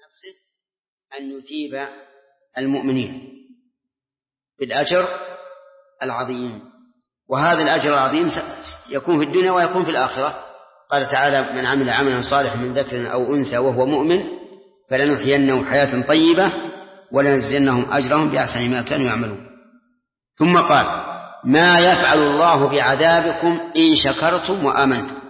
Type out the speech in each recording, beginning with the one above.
نفسه أن يثيب المؤمنين بالأجر العظيم، وهذا الأجر العظيم يكون في الدنيا ويكون في الآخرة. قال تعالى: من عمل عملا صالحا من ذكر أو أنثى وهو مؤمن فلنحيينه حياة طيبة ولنجزينهم أجرهم بأحسن ما كانوا يعملون. ثم قال: ما يفعل الله بعذابكم إن شكرتم وآمنتم.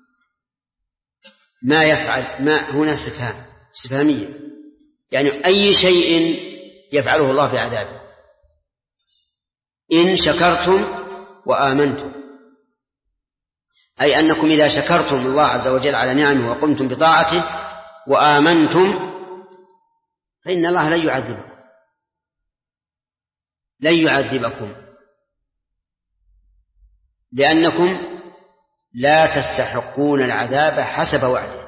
ما يفعل، ما هنا استفهامية، يعني أي شيء يفعله الله بعذابه إن شكرتم وآمنتم، أي أنكم إذا شكرتم الله عز وجل على نعمه وقمتم بطاعته وآمنتم فإن الله لن يعذبكم لأنكم لا تستحقون العذاب حسب وعده.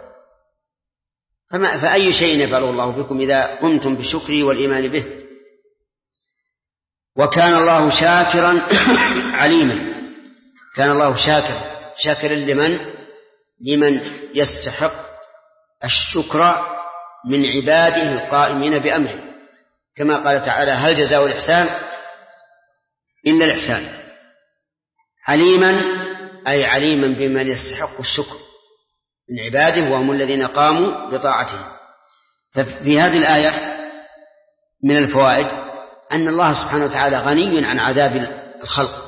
فأي شيء يفعله الله بكم إذا قمتم بشكره والإيمان به. وكان الله شاكرا عليما. كان الله شاكرا لمن يستحق الشكر من عباده القائمين بأمره، كما قال تعالى: هل جزاء الإحسان إلا الإحسان. عليما أي عليما بمن يستحق الشكر من عباده وهم الذين قاموا بطاعته. ففي هذه الآية من الفوائد أن الله سبحانه وتعالى غني عن عذاب الخلق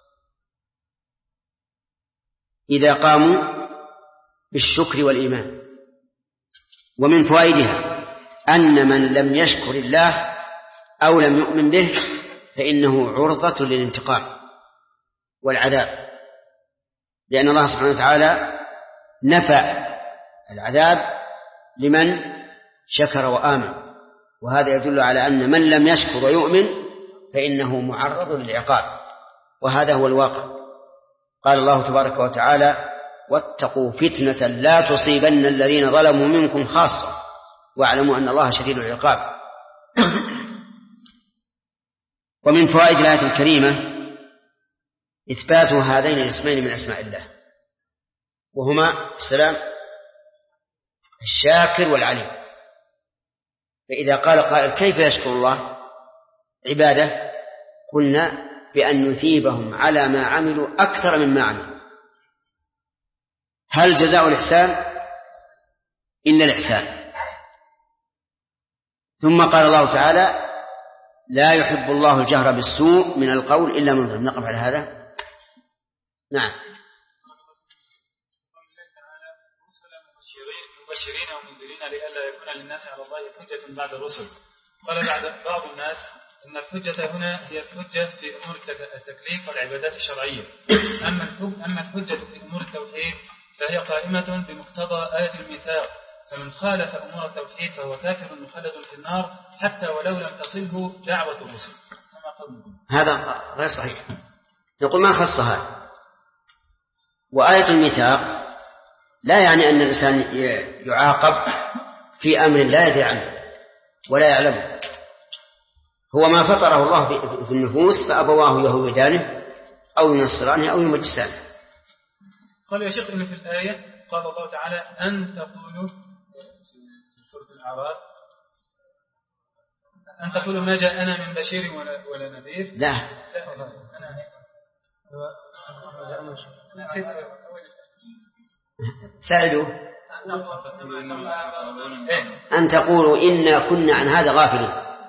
إذا قاموا بالشكر والإيمان. ومن فوائدها أن من لم يشكر الله أو لم يؤمن به فإنه عرضة للانتقام والعذاب، لأن الله سبحانه وتعالى نفى العذاب لمن شكر وآمن، وهذا يدل على أن من لم يشكر ويؤمن فإنه معرض للعقاب، وهذا هو الواقع. قال الله تبارك وتعالى: واتقوا فتنة لا تصيبن الذين ظلموا منكم خاصة واعلموا أن الله شديد العقاب. ومن فوائد الآية الكريمة إثبات هذين الاسمين من أسماء الله، وهما السلام الشاكر والعليم. فإذا قال قائل: كيف يشكر الله عباده؟ قلنا بأن يثيبهم على ما عملوا أكثر مما عملوا. هل جزاء الإحسان إلا الإحسان؟ ثم قال الله تعالى: لا يحب الله الجهر بالسوء من القول إلا من ظلم. نقف على هذا. نعم. مبشرين ومنذرين لئلا يكون للناس على الله حجة بعد الرسل. قال بعض الناس إن الحجة هنا هي الحجة في أمور التكليف والعبادات الشرعية، أما الحجة في أمور التوحيد فهي قائمة بمقتضى آية الميثاق، فمن خالف أمور التوحيد فهو كافر مخلد في النار حتى ولو لم تصله دعوة الرسل. هذا غير صحيح. نقول ما خصها. وآية الميثاق لا يعني أن الإنسان يعاقب في أمر لا يدري عنه ولا يعلمه. هو ما فطره الله في النفوس فأبواه يهودانه أو ينصرانه أو يمجسانه. قال يا شيخ إن في الآية قال الله تعالى: أن تقولوا في سورة الأعراف أن تقولوا ما جاءنا من بشير ولا نذير. لا سألوا أن تقولوا إنا كنا عن هذا غافلين،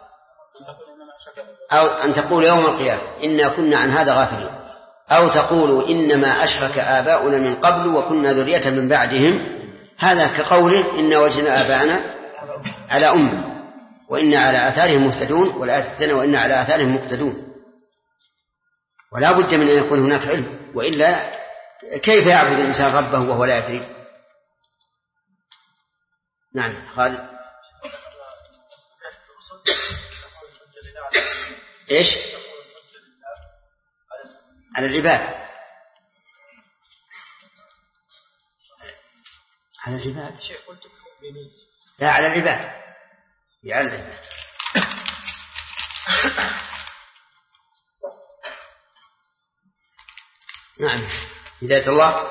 أو أن تقولوا يوم القيامة إنا كنا عن هذا غافلين، أو تقولوا إنما أشرك آباؤنا من قبل وكنا ذرية من بعدهم. هذا كقوله إنا وجدنا آباءنا على أمة وإنا على آثارهم مهتدون، والآية الثانية وإنا على آثارهم مقتدون. ولا بد من أن يكون هناك علم، وإلا كيف يعبد الإنسان ربه وهو لا يدري؟ نعم. خالد. إيش؟ على العباد. على العباد. لا، على العباد. يعلم. نعم. هداية الله.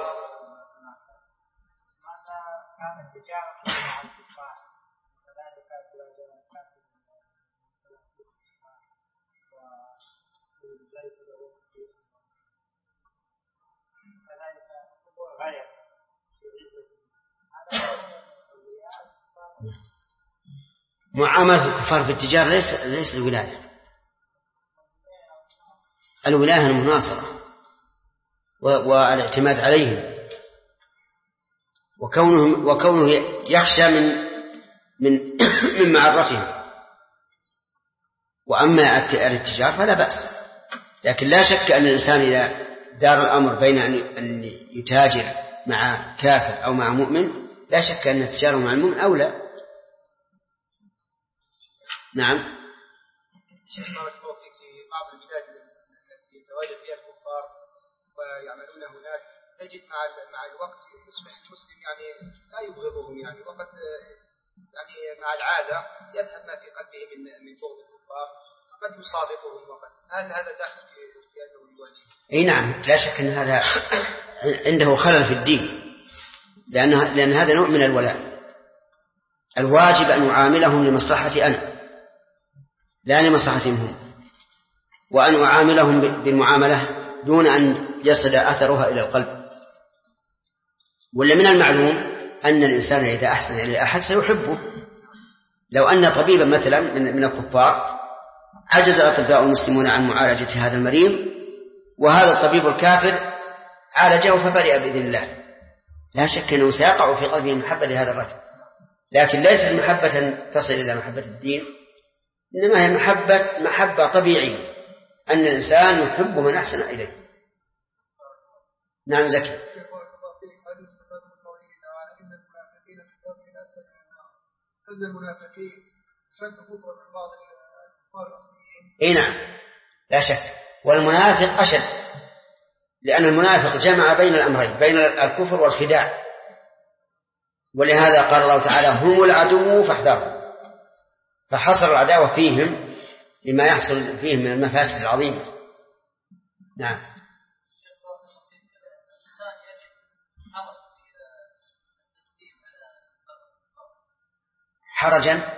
معاملة الكفار في التجارة ليس الولاية. الولاية المناصرة والاعتماد عليهم، وكونه يخشى من معرتهم. وأما الاتجار فلا بأس، لكن لا شك أن الإنسان إذا دار الأمر بين أن يتاجر مع كافر أو مع مؤمن، لا شك أن التجارة مع المؤمن أولى. نعم. شيخ بارك الله فيك، في بعض البلاد التي يتواجد فيها الكفار ويعملون هناك، تجد مع الوقت يصبح المسلم يعني لا يبغضهم، يعني وقد يعني مع العادة يذهب ما في قلبه من بغض الكفار، قد يصادقهم، هل هذا داخل في أنه يولي؟ اي نعم، لا شك ان هذا عنده خلل في الدين، لأن هذا نوع من الولاء. الواجب أن أعاملهم لمصلحتي أنا لا لمصلحتهم هم، وأن أعاملهم بالمعاملة دون أن يصل أثرها إلى القلب. ولا من المعلوم أن الإنسان إذا أحسن إلى أحد سيحبه. لو أن طبيبا مثلا من الكفار عجز الأطباء المسلمون عن معالجة هذا المريض، وهذا الطبيب الكافر عالجه فبرئ بإذن الله، لا شك أنه سيقع في قلبه محبة لهذا الرجل، لكن ليست محبة تصل إلى محبة الدين، إنما هي محبة طبيعية، أن الإنسان يحب من أحسن إليه. نعم زكي. أن المنافقين شد كفر من بعض الكفار الأصليين. إيه نعم لا شك، والمنافق أشد، لأن المنافق جمع بين الأمرين، بين الكفر والخداع، ولهذا قال الله تعالى هم العدو فاحذروا، فحصر العداوة فيهم لما يحصل فيهم من المفاسد العظيمة. نعم. حرجا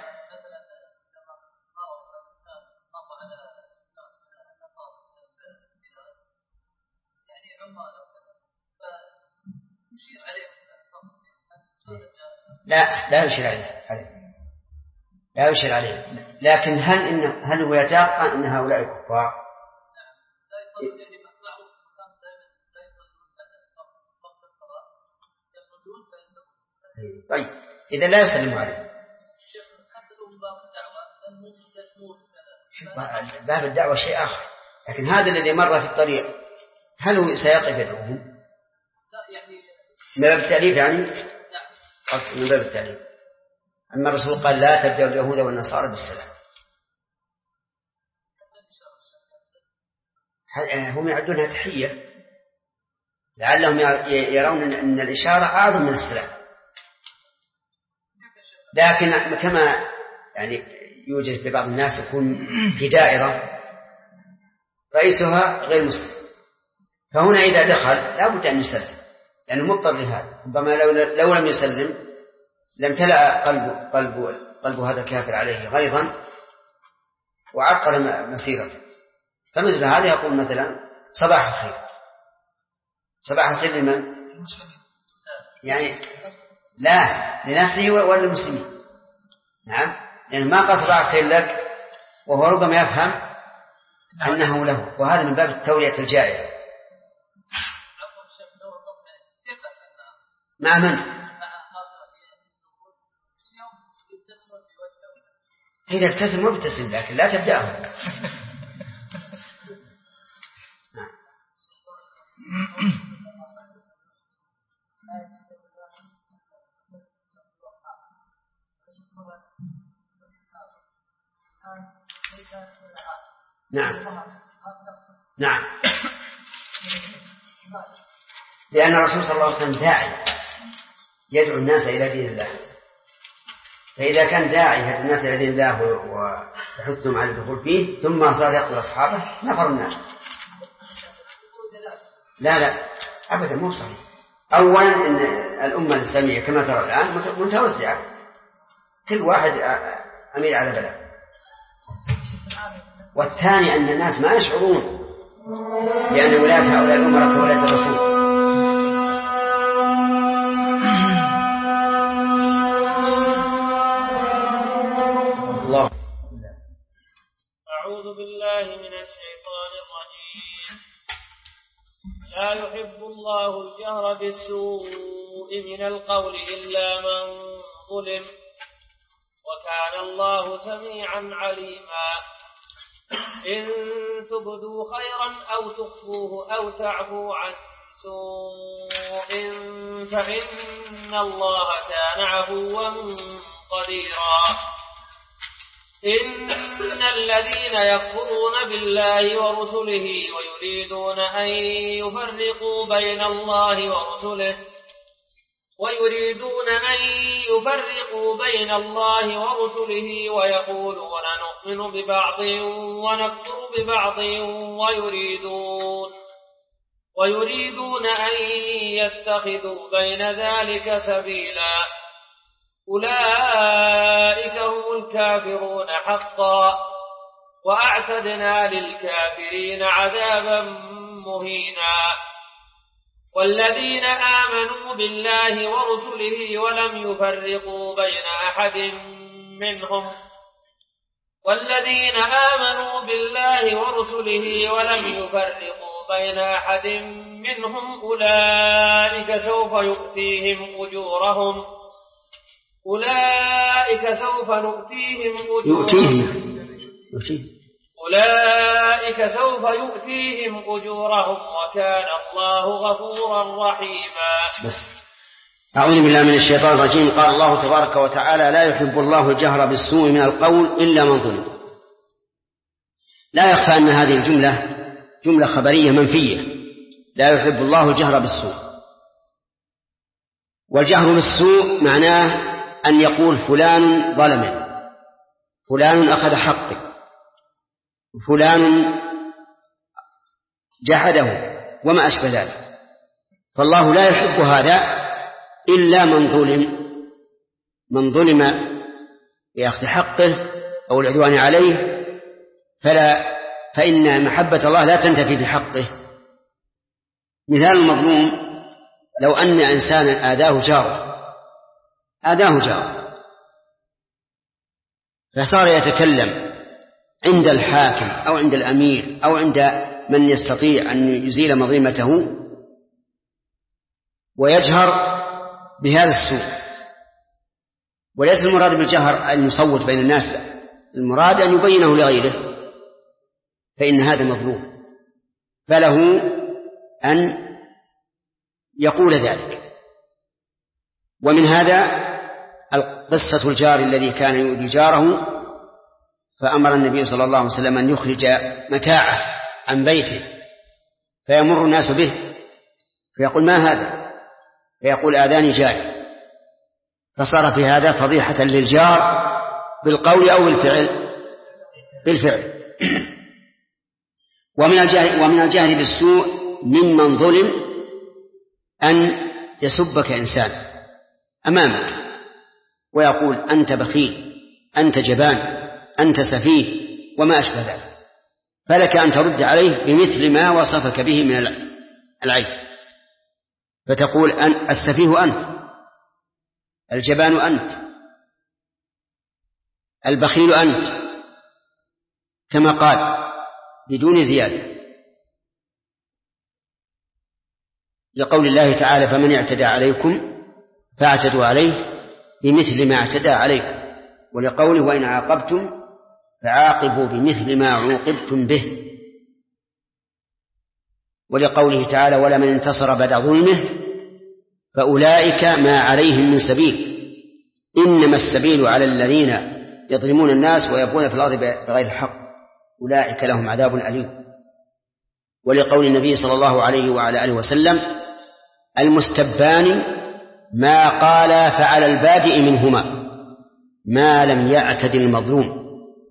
لا يشير عليه، لا يشير عليه، لكن هل هو يتيقن أن هؤلاء كفار؟ طيب إذا لا يسلم عليه. باب الدعوة شيء آخر، لكن هذا الذي مر في الطريق هل هو سيقف يدعوهم؟ من باب التأليف يعني؟ من باب التأليف. أما الرسول قال لا تبدأوا اليهود والنصارى بالسلام، هم يعدونها تحية، لعلهم يرون أن الإشارة أعظم من السلام. لكن كما يعني يوجد في بعض الناس يكون في دائرة رئيسها غير مسلم، فهنا إذا دخل لا بد أن يسلم، لأنه مضطر لهذا. ربما لو لم يسلم لم تلأ قلب هذا الكافر عليه غيظا وعقل مسيرته. فمثل هذا يقول مثلا صباح الخير. صباح الخير لمن؟ يعني لا لنفسه وللمسلمين. نعم، يعني ما قال صباح الخير لك وهو ربما يفهم أنه له، وهذا من باب التورية الجائزة. مع من؟ إذا ابتسم وابتسم، لكن لا تبدأه. نعم لأن الرسول صلى الله عليه وسلم داعي يدعو الناس إلى دين الله، فإذا كان داعي يدعو الناس إلى دين الله ويحثهم على الدخول فيه ثم صار يقتل أصحابه نفر الناس. لا أبدا مو صحيح. أولا إن الأمة الإسلامية كما ترى الآن متوسعة، كل واحد أمير على بلد. والثاني أن الناس ما يشعرون بأن ولاية هؤلاء الأمراء كولاية الرسول. بالسوء من القول إلا من ظلم وكان الله سميعا عليما. إن تبدوا خيرا أو تخفوه أو تعفو عن سوء فإن الله كان عفوا قديرا. إن الذين يكفرون بالله ورسله ويريدون أن يفرقوا بين الله ورسله ويقولون نؤمن ببعض ونكفر ببعض ويريدون أن يتخذوا بين ذلك سبيلا. أولئك هم الكافرون حقا وأعتدنا للكافرين عذابا مهينا. والذين آمنوا بالله ورسله ولم يفرقوا بين أحد منهم أولئك سوف يؤتيهم أجورهم وكان الله غفورا رحيما. أعوذ بالله من الشيطان الرجيم. قال الله تبارك وتعالى: لا يحب الله الجهر بالسوء من القول إلا من ظلم. لا يخفى أن هذه الجملة جملة خبرية منفية. لا يحب الله الجهر بالسوء. والجهر بالسوء معناه أن يقول فلان ظلم، فلان أخذ حقه، فلان جحده وما أشبه ذلك. فالله لا يحب هذا إلا من ظلم بأخذ حقه أو العدوان عليه، فإن محبة الله لا تنتفي بحقه. مثال المظلوم: لو أن إنسانا آذاه جاره فصار يتكلم عند الحاكم أو عند الأمير أو عند من يستطيع أن يزيل مظلمته ويجهر بهذا السوء. وليس المراد بالجهر أن يصوت بين الناس، المراد أن يبينه لغيره، فإن هذا مظلوم، فله أن يقول ذلك. ومن هذا قصة الجار الذي كان يؤذي جاره، فأمر النبي صلى الله عليه وسلم أن يخرج متاعه عن بيته، فيمر الناس به فيقول: ما هذا؟ فيقول: آذاني جاري. فصار في هذا فضيحة للجار بالقول أو بالفعل. ومن الجهل بالسوء ممن ظلم أن يسبك إنسان أمامك ويقول: أنت بخيل، أنت جبان، أنت سفيه وما أشبه ذلك، فلك أن ترد عليه بمثل ما وصفك به من العيب، فتقول: السفيه أنت، الجبان أنت، البخيل أنت، كما قال بدون زيادة، لقول الله تعالى: فمن اعتدى عليكم فاعتدوا عليه بمثل ما اعتدى عليكم، ولقوله: وإن عاقبتم فعاقبوا بمثل ما عوقبتم به، ولقوله تعالى: ولمن انتصر بعد ظلمه فأولئك ما عليهم من سبيل إنما السبيل على الذين يظلمون الناس ويبغون في الأرض بغير الحق أولئك لهم عذاب أليم. ولقول النبي صلى الله عليه وعلى آله وسلم: المستبان ما قال فعلى البادئ منهما ما لم يعتد المظلوم.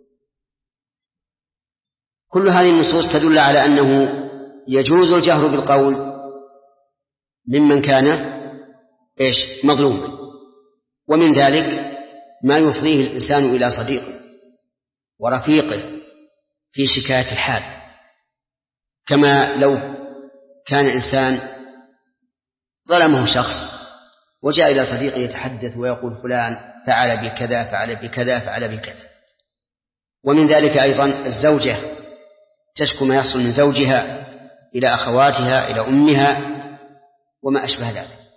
كل هذه النصوص تدل على أنه يجوز الجهر بالقول ممن كان مظلوما، ومن ذلك ما يفضيه الإنسان إلى صديقه ورفيقه في شكاية الحال، كما لو كان إنسان ظلمه شخص وجاء إلى صديقه يتحدث ويقول: فلان فعل بكذا فعل بكذا فعل بكذا. ومن ذلك أيضا الزوجة تشكو ما يحصل من زوجها إلى أخواتها إلى أمها وما أشبه ذلك.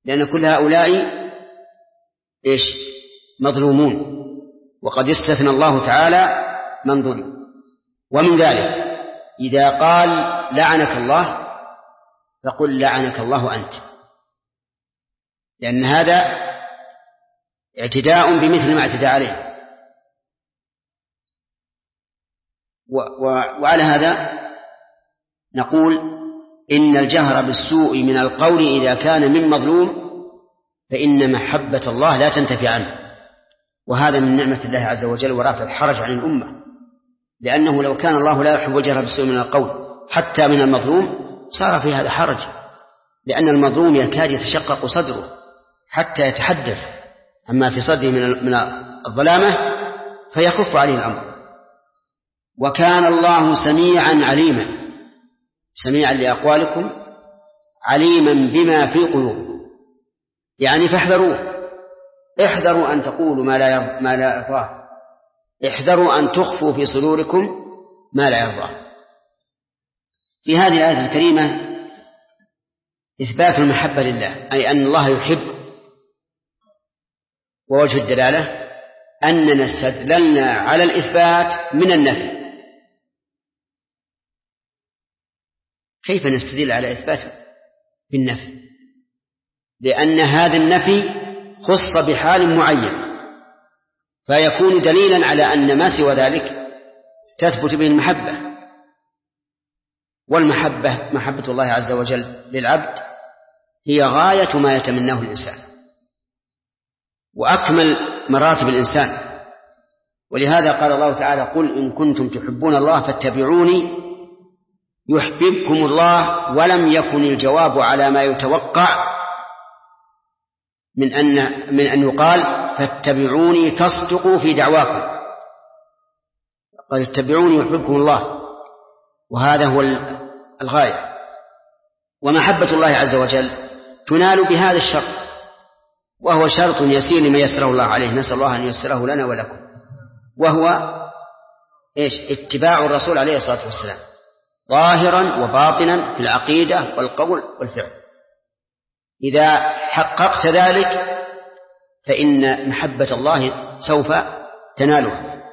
لأن كل هؤلاء مظلومون، وقد استثنى الله تعالى من ظلم. ومن ذلك إذا قال لعنك الله فقل لعنك الله أنت، لأن هذا اعتداء بمثل ما اعتدى عليه. وعلى هذا نقول إن الجهر بالسوء من القول إذا كان من مظلوم فإن محبة الله لا تنتفي عنه، وهذا من نعمة الله عز وجل ورافع الحرج عن الأمة، لأنه لو كان الله لا يحب الجهر بالسوء من القول حتى من المظلوم صار في هذا حرج، لأن المظلوم يكاد يتشقق صدره حتى يتحدث عما في صدره من الظلامة فيخف عليه الأمر. وكان الله سميعا عليما، سميعا لأقوالكم عليما بما في قلوبكم، يعني فاحذروه، احذروا أن تقولوا ما لا يرضاه، احذروا أن تخفوا في صدوركم ما لا يرضاه. في هذه الآية الكريمة إثبات المحبة لله، أي أن الله يحب. ووجه الدلالة أننا استدللنا على الإثبات من النفي. كيف نستدل على إثبات بالنفي؟ لأن هذا النفي خص بحال معين، فيكون دليلا على أن ما سوى ذلك تثبت به المحبة. والمحبة محبة الله عز وجل للعبد هي غاية ما يتمناه الإنسان وأكمل مراتب الإنسان. ولهذا قال الله تعالى قل إن كنتم تحبون الله فاتبعوني يحببكم الله. ولم يكن الجواب على ما يتوقع من أن يقال فاتبعوني تصدقوا في دعواكم، قال اتبعوني يحببكم الله، وهذا هو الغاية. ومحبة الله عز وجل تنال بهذا الشرط، وهو شرط يسير لما يسره الله عليه، نسأل الله أن يسره لنا ولكم، وهو اتباع الرسول عليه الصلاة والسلام ظاهرا وباطنا في العقيدة والقول والفعل. إذا حققت ذلك فإن محبة الله سوف تنالها.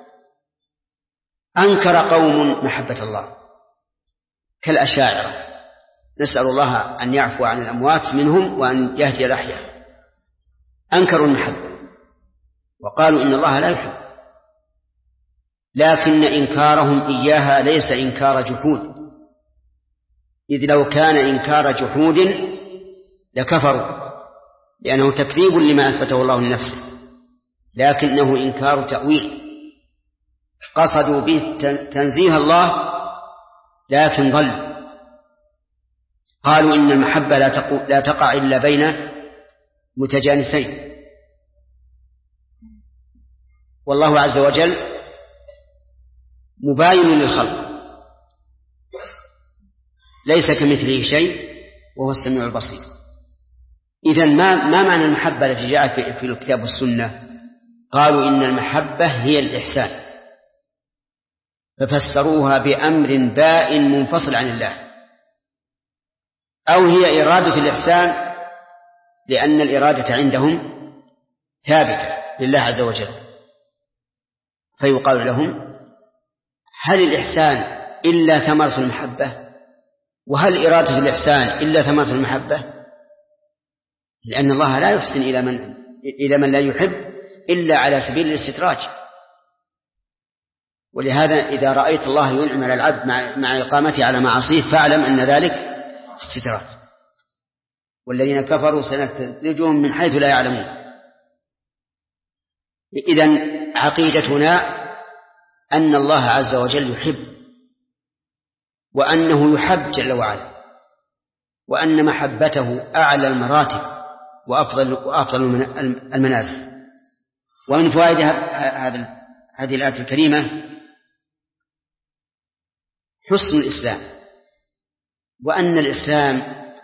أنكر قوم محبة الله كالأشاعرة، نسأل الله أن يعفو عن الأموات منهم وأن يهدي الأحياء. أنكروا المحبة وقالوا إن الله لا يحب، لكن إنكارهم إياها ليس إنكار جحود، إذ لو كان إنكار جحود لكفروا، لأنه تكذيب لما أثبته الله لنفسه، لكنه إنكار تأويل، قصدوا به تنزيه الله لكن ضل. قالوا إن المحبة لا تقع إلا بين متجانسين، والله عز وجل مباين للخلق ليس كمثله شيء وهو السميع البصير. إذن ما معنى المحبة التي جاءت في الكتاب والسنة؟ قالوا إن المحبة هي الإحسان، ففسروها بأمر بائن منفصل عن الله، أو هي إرادة الإحسان لأن الإرادة عندهم ثابتة لله عز وجل، فيقال لهم هل الإحسان إلا ثمرة المحبة؟ وهل إرادة الإحسان إلا ثمرة المحبة؟ لأن الله لا يحسن إلى من لا يحب إلا على سبيل الاستدراج. ولهذا إذا رأيت الله ينعم على العبد مع إقامته على معاصيه فاعلم أن ذلك استدراج، والذين كفروا سنستدرجهم من حيث لا يعلمون. إذن عقيدتنا أن الله عز وجل يحب، وأنه يحب جل وعلا، وأن محبته أعلى المراتب وأفضل المنازل. ومن فوائد هذه الآية الكريمة حسن الإسلام، وأن الإسلام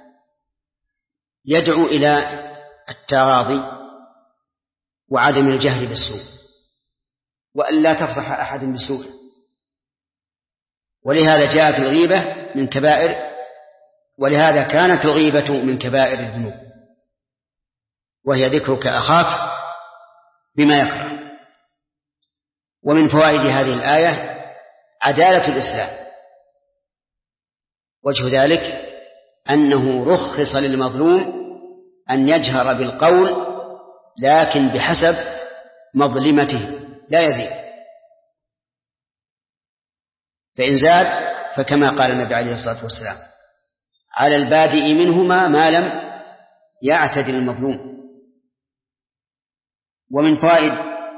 يدعو إلى التغاضي وعدم الجهل بالسوء، وأن لا تفضح أحد بسوء. ولهذا جاءت الغيبة من كبائر، ولهذا كانت الغيبة من كبائر الذنوب. وهي ذكرك أخاك بما يكره. ومن فوائد هذه الآية عدالة الإسلام. وجه ذلك أنه رخص للمظلوم أن يجهر بالقول لكن بحسب مظلمته لا يزيد، فإن زاد فكما قال النبي عليه الصلاة والسلام على البادئ منهما ما لم يعتد المظلوم. ومن فوائد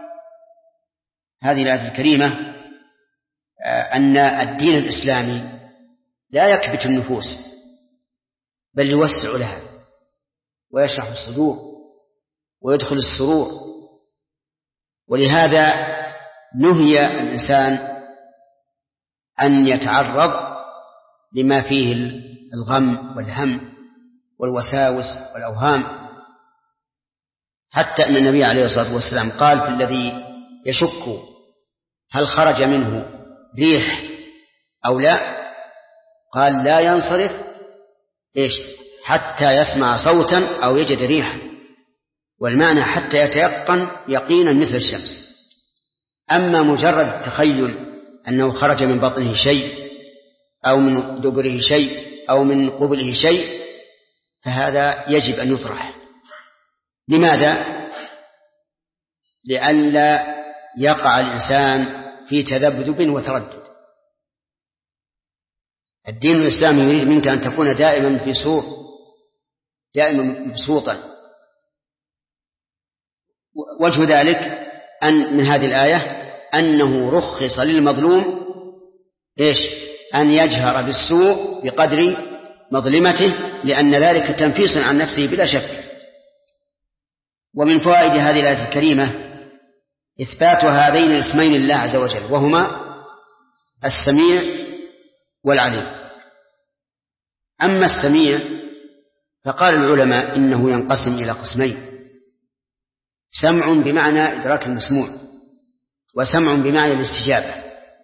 هذه الآية الكريمة أن الدين الإسلامي لا يكبت النفوس بل يوسع لها ويشرح الصدور ويدخل السرور. ولهذا نهي الإنسان أن يتعرض لما فيه الغم والهم والوساوس والأوهام، حتى أن النبي عليه الصلاة والسلام قال في الذي يشك هل خرج منه ريح أو لا، قال لا ينصرف حتى يسمع صوتا أو يجد ريحا، والمعنى حتى يتيقن يقينا مثل الشمس. أما مجرد التخيل أنه خرج من بطنه شيء أو من دبره شيء أو من قبله شيء فهذا يجب أن يطرح. لماذا؟ لئلا يقع الإنسان في تذبذب وتردد. الدين الإسلامي يريد منك أن تكون دائما في سور، دائما مبسوطا. وجه ذلك أن من هذه الآية أنه رخص للمظلوم أن يجهر بالسوء بقدر مظلمته، لأن ذلك تنفيس عن نفسه بلا شك. ومن فوائد هذه الآية الكريمة إثبات هذين الاسمين لله عز وجل، وهما السميع والعليم. أما السميع فقال العلماء إنه ينقسم إلى قسمين: سمع بمعنى إدراك المسموع، وسمع بمعنى الاستجابة.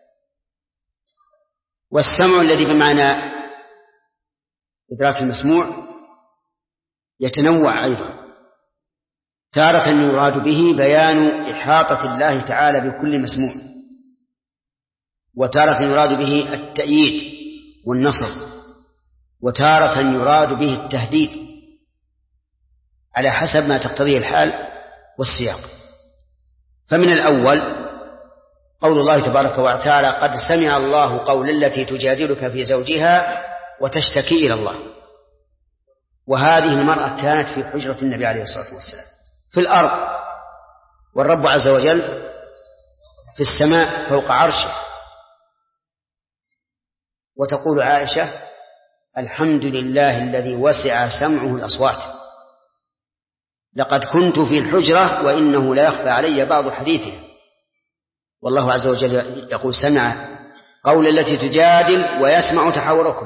والسمع الذي بمعنى إدراك المسموع يتنوع أيضا، تارة يراد به بيان إحاطة الله تعالى بكل مسموع، وتارة يراد به التأييد والنصر، وتارة يراد به التهديد على حسب ما تقتضيه الحال والسياق. فمن الأول قول الله تبارك وتعالى: قد سمع الله قول التي تجادلك في زوجها وتشتكي إلى الله. وهذه المرأة كانت في حجرة النبي عليه الصلاة والسلام في الأرض، والرب عز وجل في السماء فوق عرشه. وتقول عائشة: الحمد لله الذي وسع سمعه الأصوات، لقد كنت في الحجرة وإنه لا يخفى علي بعض حديثه. والله عز وجل يقول: سمع قول التي تجادل ويسمع تحاوركم.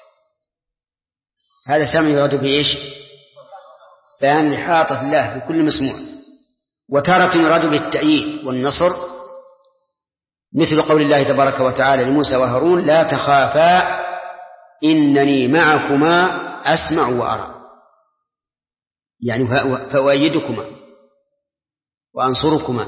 هذا سمع يراد به بيان إحاطة الله بكل مسموع. وتارة يراد بالتأييد والنصر، مثل قول الله تبارك وتعالى لموسى وهارون: لا تخافا إنني معكما أسمع وأرى، يعني فأؤيدكما وأنصركما.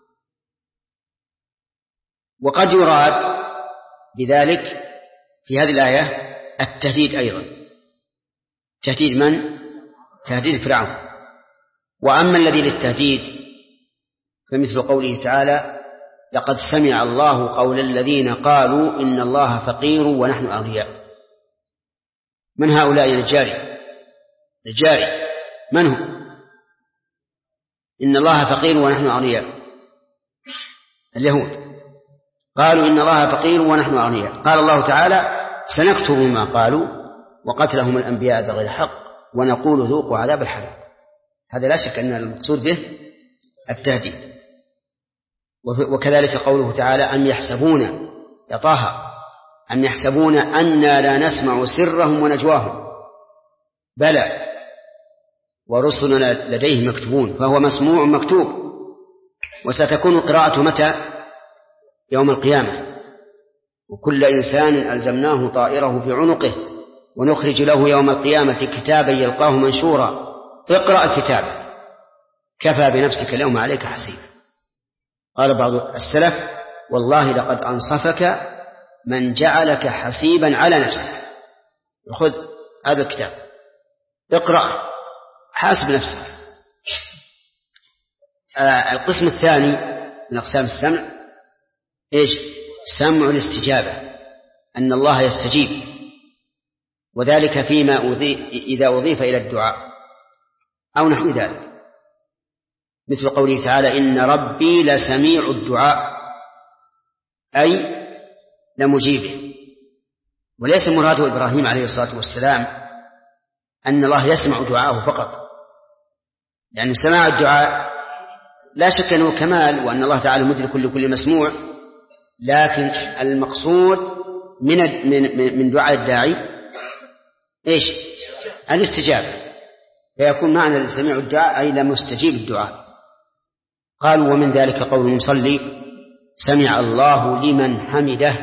وقد يراد بذلك في هذه الآية التهديد أيضا. تهديد من؟ تهديد فرعون. وأما الذي للتهديد فمثل قوله تعالى: لقد سمع الله قول الذين قالوا إن الله فقير ونحن أغنياء. من هؤلاء الجاري من هو؟ إن الله فقير ونحن أغنياء. اليهود قالوا إن الله فقير ونحن أغنياء. قال الله تعالى: سنكتب ما قالوا وقتلهم الأنبياء بغير حق ونقول ذوقوا عذاب الحريق. هذا لا شك أن المقصود به التهديد. وكذلك قوله تعالى: أم يحسبون يا طه أم يحسبون أنا لا نسمع سرهم ونجواهم بلى ورسلنا لديه مكتوبون. فهو مسموع مكتوب. وستكون قراءة متى؟ يوم القيامة. وكل إنسان ألزمناه طائره في عنقه ونخرج له يوم القيامة كتابا يلقاه منشورا اقرأ كتابه كفى بنفسك اليوم عليك حسيبا. قال بعض السلف: والله لقد أنصفك من جعلك حسيبا على نفسك. خذ هذا الكتاب اقرأ، حاسب نفسك. القسم الثاني من أقسام السمع إيش؟ سمع الاستجابة، أن الله يستجيب، وذلك فيما إذا أضيف إلى الدعاء أو نحو ذلك، مثل قوله تعالى: إن ربي لسميع الدعاء، أي لمجيبه. وليس مراده إبراهيم عليه الصلاة والسلام أن الله يسمع دعاءه فقط، لأن سماع الدعاء لا شك أنه كمال، وأن الله تعالى مدرك لكل مسموع، لكن المقصود من دعاء الداعي إيش؟ الاستجابة، فيكون معنى سميع الدعاء أي لمستجيب الدعاء. قالوا: ومن ذلك قول المصلي: سمع الله لمن حمده،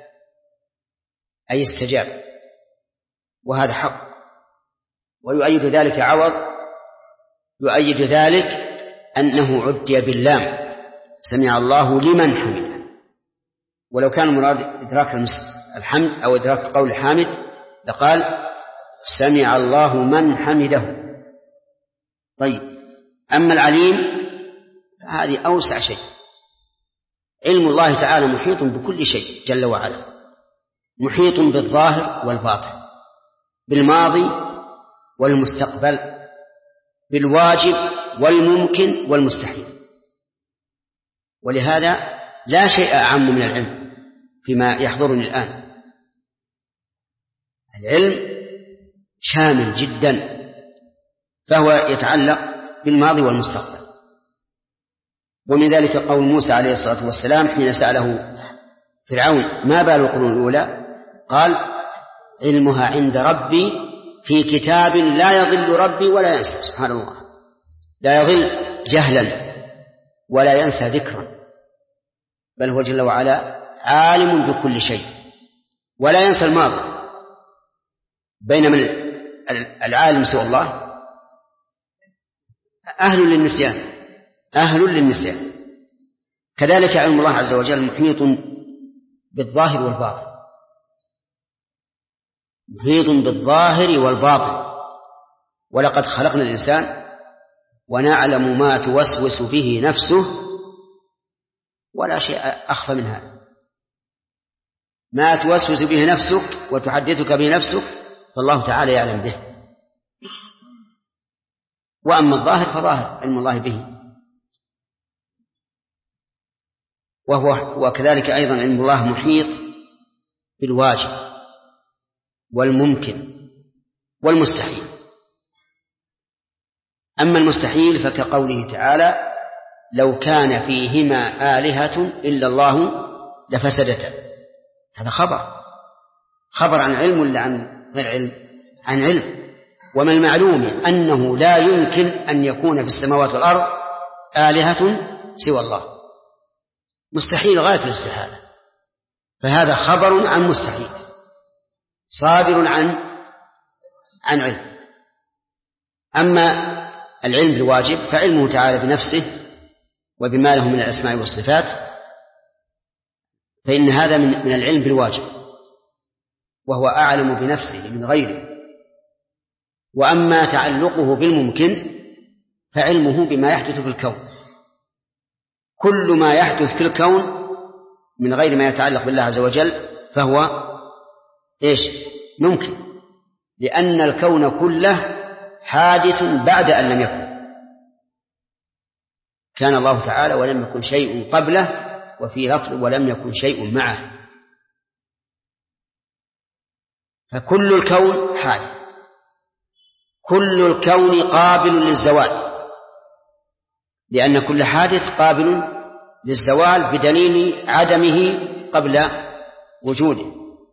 أي استجاب، وهذا حق. ويؤيد ذلك يؤيد ذلك أنه عدي باللام، سمع الله لمن حمده. ولو كان مراد إدراك الحمد أو إدراك قول الحامد لقال: سمع الله من حمده. طيب، أما العليم هذه أوسع شيء. علم الله تعالى محيط بكل شيء جل وعلا، محيط بالظاهر والباطن، بالماضي والمستقبل، بالواجب والممكن والمستحيل. ولهذا لا شيء أعم من العلم فيما يحضرني الآن. العلم شامل جدا، فهو يتعلق بالماضي والمستقبل. ومن ذلك قول موسى عليه الصلاة والسلام حين سأله فرعون: ما بال القرون الأولى؟ قال: علمها عند ربي في كتاب لا يضل ربي ولا ينسى. سبحان الله، لا يضل جهلا ولا ينسى ذكرا، بل هو جل وعلا عالم بكل شيء ولا ينسى الماضي. بينما العالم سوى الله أهل للنسيان. كذلك علم الله عز وجل محيط بالظاهر والباطن، محيط بالظاهر والباطن. ولقد خلقنا الإنسان ونعلم ما توسوس به نفسه، ولا شيء أخفى من هذا. ما توسوس به نفسك وتحدثك به نفسك فالله تعالى يعلم به. وأما الظاهر فظاهر علم الله به. وكذلك أيضا علم الله محيط بالواجب والممكن والمستحيل. أما المستحيل فكقوله تعالى: لو كان فيهما آلهة إلا الله لفسدتا. هذا خبر عن علم ولا عن غير علم؟ عن علم. ومن المعلوم أنه لا يمكن أن يكون في السماوات والأرض آلهة سوى الله، مستحيل غاية الاستحالة. فهذا خبر عن مستحيل صادر عن علم. أما العلم بالواجب فعلمه تعالى بنفسه وبما له من الأسماء والصفات، فإن هذا من العلم بالواجب، وهو أعلم بنفسه من غيره. وأما تعلقه بالممكن فعلمه بما يحدث في الكون. كل ما يحدث في الكون من غير ما يتعلق بالله عز وجل فهو إيش؟ ممكن، لأن الكون كله حادث بعد أن لم يكن. كان الله تعالى ولم يكن شيء قبله، وفي لفظ ولم يكن شيء معه. فكل الكون حادث، كل الكون قابل للزوال، لأن كل حادث قابل للزوال بدليل عدمه قبل وجوده.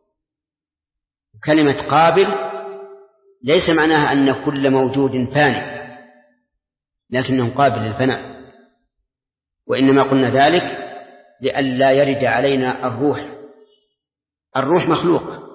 كلمة قابل ليس معناها أن كل موجود فاني، لكنه قابل للفناء. وإنما قلنا ذلك لئلا يرد علينا الروح مخلوقة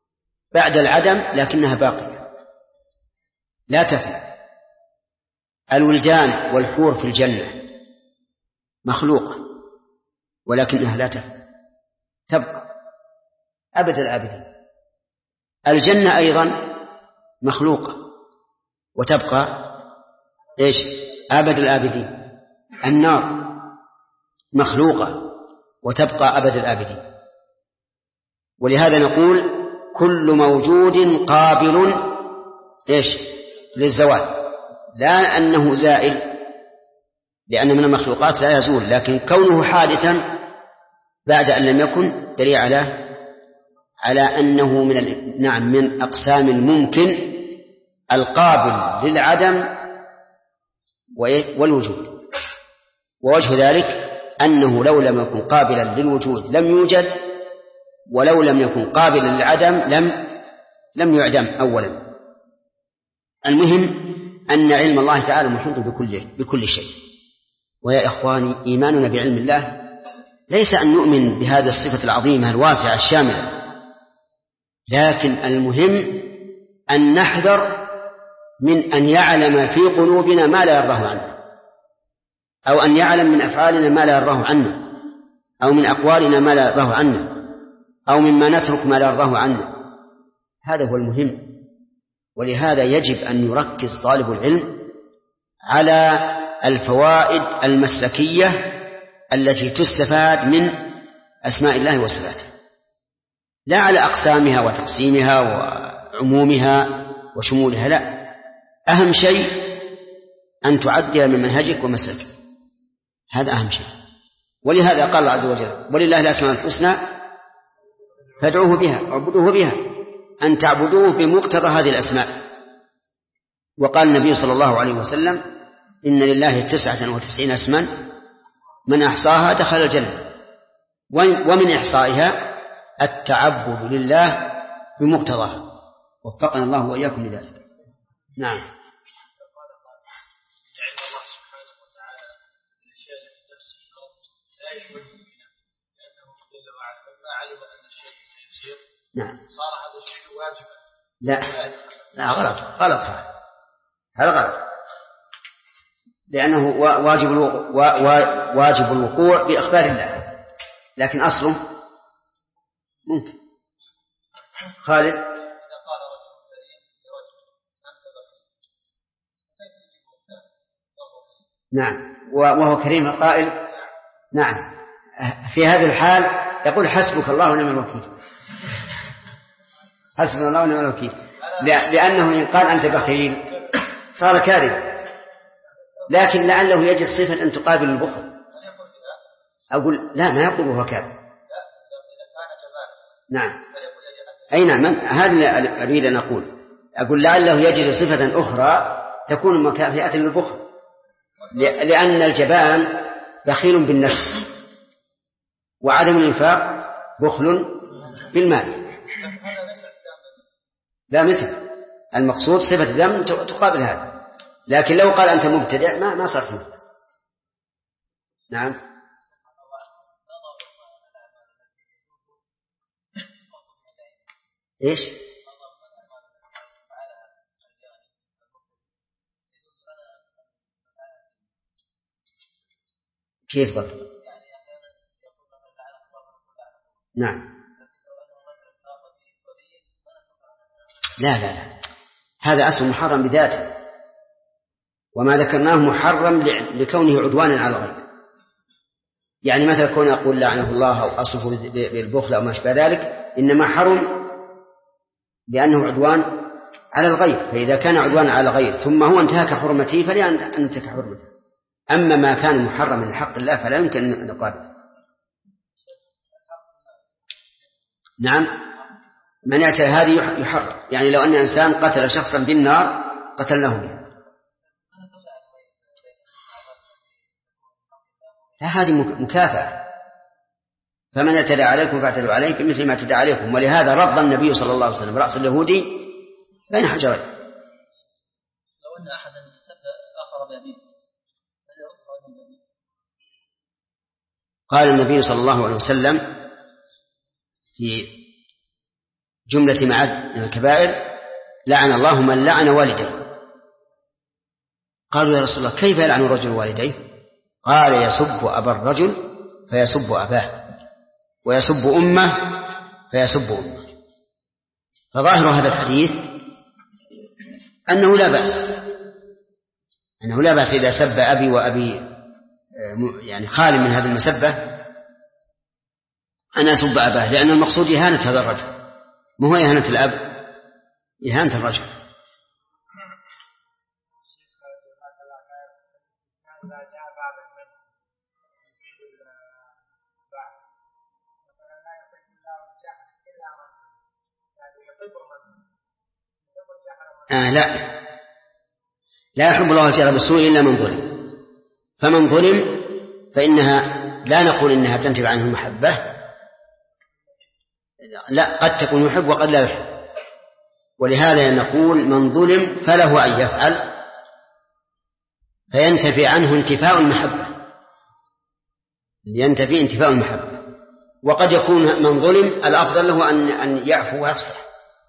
بعد العدم، لكنها باقية لا تفنى. الولدان والحور في الجنة مخلوقة ولكنها لا تبقى أبد الآبدين. الجنة أيضا مخلوقة وتبقى إيش؟ أبد الآبدين. النار مخلوقة وتبقى أبد الآبدين. ولهذا نقول كل موجود قابل إيش؟ للزوال، لا أنه زائل، لأن من المخلوقات لا يزول، لكن كونه حادثا بعد أن لم يكن دليل على أنه من أقسام الممكن القابل للعدم والوجود. ووجه ذلك أنه لو لم يكن قابلا للوجود لم يوجد، ولو لم يكن قابلا للعدم لم يعدم أولا. المهم أن علم الله تعالى محيط بكل شيء. ويا إخواني، إيماننا بعلم الله ليس أن نؤمن بهذه الصفة العظيمة الواسعة الشاملة، لكن المهم أن نحذر من أن يعلم في قلوبنا ما لا يرضاه عنا، أو أن يعلم من أفعالنا ما لا يرضاه عنا، أو من أقوالنا ما لا يرضاه عنا، أو مما نترك ما لا يرضاه عنا. هذا هو المهم. ولهذا يجب أن يركز طالب العلم على الفوائد المسلكية التي تستفاد من أسماء الله وصفاته، لا على أقسامها وتقسيمها وعمومها وشمولها، لا، أهم شيء أن تعدها من منهجك ومسلكك، هذا أهم شيء. ولهذا قال الله عز وجل: ولله الأسماء الحسنى فادعوه بها، اعبدوه بها، أن تعبدوه بمقتضى هذه الأسماء. وقال النبي صلى الله عليه وسلم: إن لله 99 اسما من أحصاها دخل الجنة. ومن إحصائها التعبد لله بمقتضاها. وفقنا الله وإياكم لذلك. نعم. علم الله سبحانه وتعالى الأشياء التي تفسد لا يشمل بنا، لأنه جل وعلا لما علم أن الشيء سيصير نعم صار هذا الشيء واجبا. لا غلط هذا غلط، لأنه واجب الوقوع بإخبار الله، لكن أصله ممكن. خالد: إذا قال رجل كريم لرجل أنت بخيل. نعم، وهو كريم القائل. نعم، في هذه الحال يقول: حسبك الله ونعم الوكيل. حسبنا الله ونعم الوكيل، لأنه إن قال أنت بخيل صار كاذب. لكن لعله يجد صفة أن تقابل البخل. أقول لا، ما يقول وهو كاذب. نعم، أي نعم، هذا أريد أن أقول لعله يجد صفة أخرى تكون مكافئة للبخل، لأن الجبان بخيل بالنفس، وعدم الإنفاق بخل بالمال. لا، مثل المقصود صفة ذم تقابل هذا. لكن لو قال أنت مبتدع ما صار فيه. نعم. إيش؟ كيف ضبط؟ نعم. لا، هذا أصل محرم بذاته، وما ذكرناه محرم لكونه عدوانا على الغير. يعني مثلا كون يقول لعنه الله أو أصفه بالبخل أو ما شابه ذلك، إنما حرم لأنه عدوان على الغير. فإذا كان عدوان على الغير ثم هو انتهك حرمته فلأن انتهك حرمته. أما ما كان محرما لحق الله فلا يمكن أن نقابل. نعم، من يأتي هذه يحرم. يعني لو أن إنسان قتل شخصا بالنار قتلناه بها، هذه مكافأة. فمن اعتدى عليكم فاعتدوا عليه بمثل ما اعتدى عليكم. ولهذا رفض النبي صلى الله عليه وسلم رأس اليهودي بين حجرين. لو أن أحدا سب آخر بأبيه هل يرد عنه بأبيه؟ قال النبي صلى الله عليه وسلم في جملة معاد من الكبائر: لعن الله من لعن والديه. قالوا يا رسول الله كيف يلعن الرجل والديه؟ قال يسب أبا الرجل فيسب أباه، ويسب أمه فيسب أمه. فظاهر هذا الحديث أنه لا بأس إذا سب أبي وأبي يعني خال من هذه المسبة أن أسب أباه، لأن المقصود إهانة هذا الرجل، ما هو إهانة الأب، إهانة الرجل. لا يحب الله الجهر بالسوء إلا من ظلم، فمن ظلم فإنها لا نقول إنها تنتج عنه المحبة، لا، قد تكون يحب وقد لا يحب، ولهذا نقول من ظلم فله أن يفعل فينتفي عنه انتفاء المحبة، وقد يكون من ظلم الأفضل له أن يعفو ويصفح.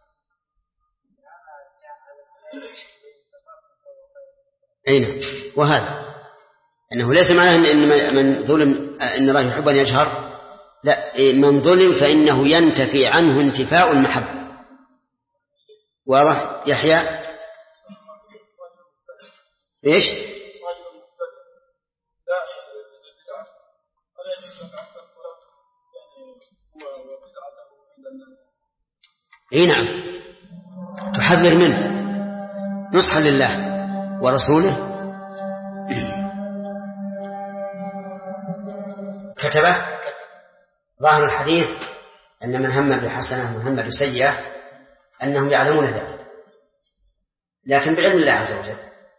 أين وهذا أنه ليس معناه أن من ظلم إن الله يحب أن يجهر، لا، من ظلم فإنه ينتفي عنه انتفاء المحبة. واضح يحيى؟ إيش؟ نعم، تحذر منه نصحا لله ورسوله. كتبه ظاهر الحديث أن من هم بحسنة ومن هم بسيئة أنهم يعلمون ذلك، لكن بعلم الله عز وجل.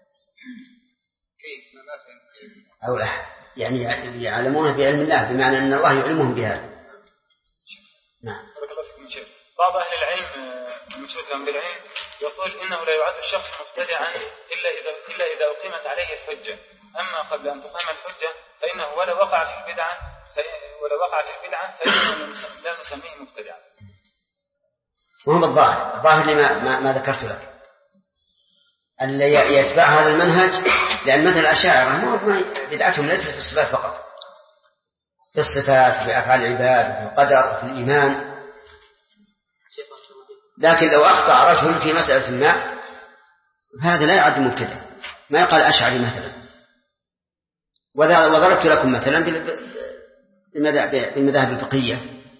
أو لا، يعني يعلمونه بعلم الله، بمعنى أن الله يعلمهم بهذا. نعم. بعض أهل العلم المشهود لهم بالعلم يقول إنه لا يعد الشخص مبتدعا إلا إذا أقيمت عليه الحجة، أما قبل أن تقام الحجة فإنه ولو وقع في البدعة فإنه لا نسميه مبتدعا. وهم الظاهر ما ذكرت لك أن يتبع هذا المنهج، لأن مثل الأشاعرة بدعتهم ليست في الصفات فقط، في الصفات، في أفعال العباد، في القدر، في الإيمان. لكن لو أخطأ رجل في مسألة ما هذا لا يعد مبتدع، ما يقال أشعري مثلا. وضربت لكم مثلا بالمذاهب الفقهية.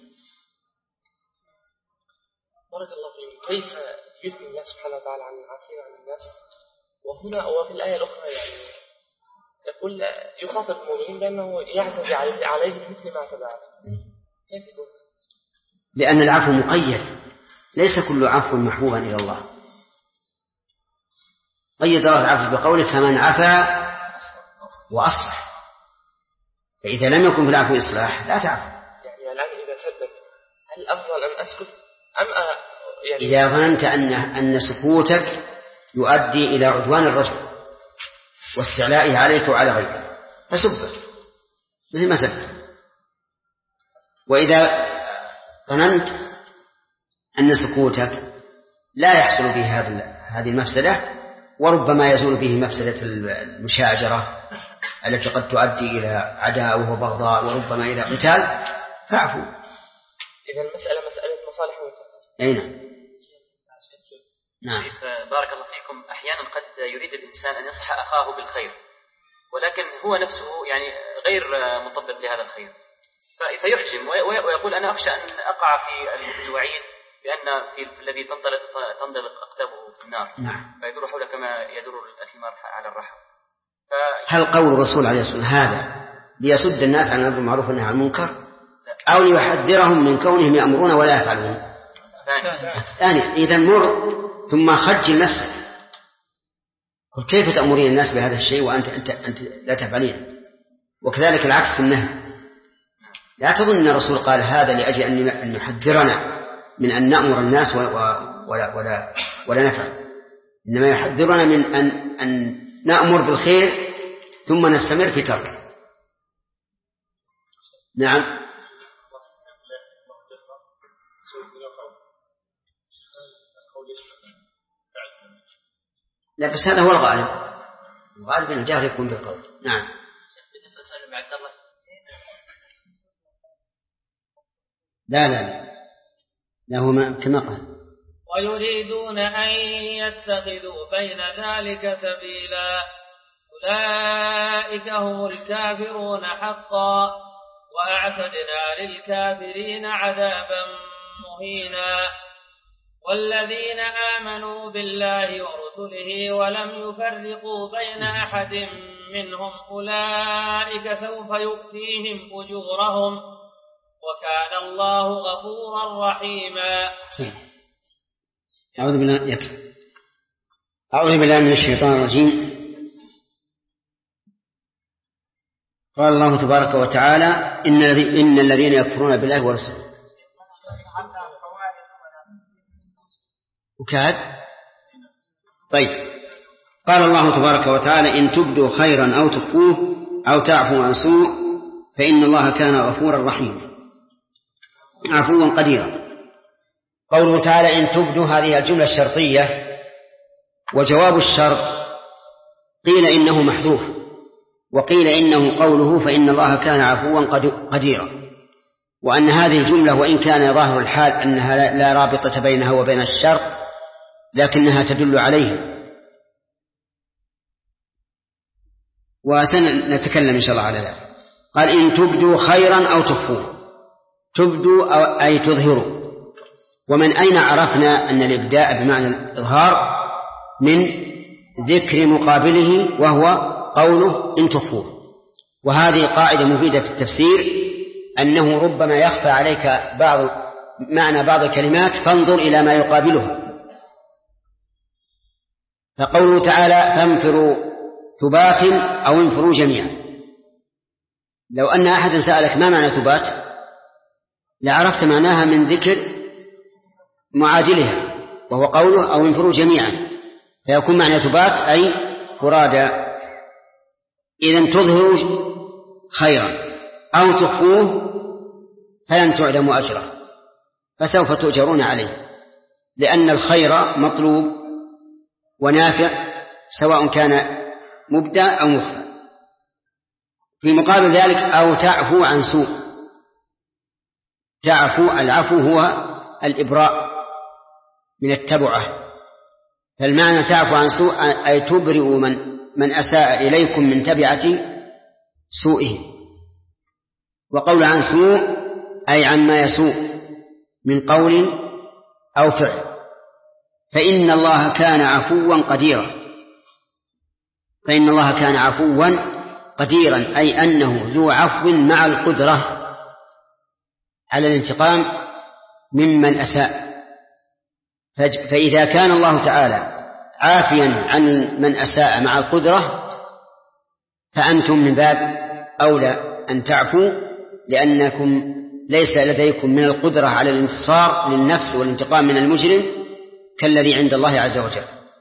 بارك الله فيك. كيف يثني الله سبحانه وتعالى عن العافين عن الناس، وهنا وفي الآية الأخرى يعني يقول يخاطب المؤمنين بأنه يعتدي عليه مثل ما اعتدى عليه. كيف يقول؟ لأن العفو مقيد، ليس كل عفو محبوبا إلى الله. قيد الله العفو بقوله فمن عفا وأصلح، فإذا لم يكن في العفو إصلاح لا تعفو. يعني الآن إذا سدد هل الأفضل أن أسكت أم يعني إذا ظننت أن سكوتك يؤدي إلى عدوان الرجل واستعلائه عليك وعلى غيرك فسبت مثل ما سبت. وإذا ظننت أن سكوتك لا يحصل به هذه المفسدة، وربما يزول به مفسدة المشاجرة التي قد تؤدي إلى عداوة وبغضاء وربما إلى قتال، فاعفوا. إذا المسألة مسألة مصالح ومفاسد. أين؟ نعم. بارك الله فيكم. أحيانا قد يريد الإنسان أن ينصح أخاه بالخير، ولكن هو نفسه يعني غير مطبق لهذا الخير، فيحجم ويقول أنا أخشى أن أقع في المتجوعين بأن في الذي تنطلق أقدامه في النار. نعم. فيدور حول كما يدور الحمار على الرحم. هل قول الرسول عليه الصلاة والسلام هذا ليسد الناس عن الأمر بالمعروف والنهي عن المنكر، أو ليحذرهم من كونهم يأمرون ولا يفعلون؟ ثاني. إذا مر ثم خجل نفسك، قل كيف تأمرين الناس بهذا الشيء وأنت لا تفعلين؟ وكذلك العكس في النهي. لا تظن أن الرسول قال هذا لأجل أن يحذرنا من أن نأمر الناس ولا نفعل، إنما يحذرنا من أن نأمر بالخير ثم نستمر في تركه. نعم. لا بس هذا هو الغالب، غالبا الجهر يكون بالقول. نعم. لا هو كما قال. ويريدون أن يتخذوا بين ذلك سبيلا أولئك هم الكافرون حقا وأعتدنا للكافرين عذابا مهينا. والذين آمنوا بالله ورسله ولم يفرقوا بين أحد منهم أولئك سوف يؤتيهم أجورهم وكان الله غفورا رحيما. أعوذ بالله من الشيطان الرجيم. قال الله تبارك وتعالى إن الذين يكفرون بالله ورسله وكاد. طيب، قال الله تبارك وتعالى إن تبدوا خيرا أو تخفوه أو تعفوا عن سوء فإن الله كان غفورا رحيما عفوا قديرا. قوله تعالى إن تبدوا هذه الجملة الشرطية، وجواب الشرط قيل إنه محذوف وقيل إنه قوله فإن الله كان عفوا قديرا، وأن هذه الجملة وإن كان ظاهر الحال أنها لا رابطة بينها وبين الشرط لكنها تدل عليه، وسنتكلم إن شاء الله على ذلك. قال إن تبدوا خيرا أو تخفوه. تبدوا أي تظهروا. ومن أين عرفنا أن الإبداء بمعنى الإظهار؟ من ذكر مقابله وهو قوله إن تخفوه. وهذه قاعدة مفيدة في التفسير، أنه ربما يخفى عليك معنى بعض الكلمات فانظر إلى ما يقابله. فقوله تعالى فانفروا ثبات أو انفروا جميعا، لو أن أحدا سألك ما معنى ثبات لعرفت معناها من ذكر معادلها وهو قوله أو انفروا جميعا، فيكون معنى ثبات أي فرادا. إذن تظهروا خيرا أو تخفوه فلن تعلموا أجره فسوف تؤجرون عليه، لأن الخير مطلوب ونافع سواء كان مبدأ أو مخفى. في مقابل ذلك أو تعفو عن سوء. العفو هو الإبراء من التبعة، فالمعنى تعفو عن سوء أي تبرئ من أساء إليكم من تبعة سوءه. وقول عن سوء أي عما يسوء من قول أو فعل. فإن الله كان عفوا قديرا. فإن الله كان عفوا قديرا أي أنه ذو عفو مع القدرة على الانتقام ممن أساء. فإذا كان الله تعالى عافيا عن من أساء مع القدرة فأنتم من باب أولى أن تعفوا، لأنكم ليس لديكم من القدرة على الانتصار للنفس والانتقام من المجرم كالذي عند الله عز وجل.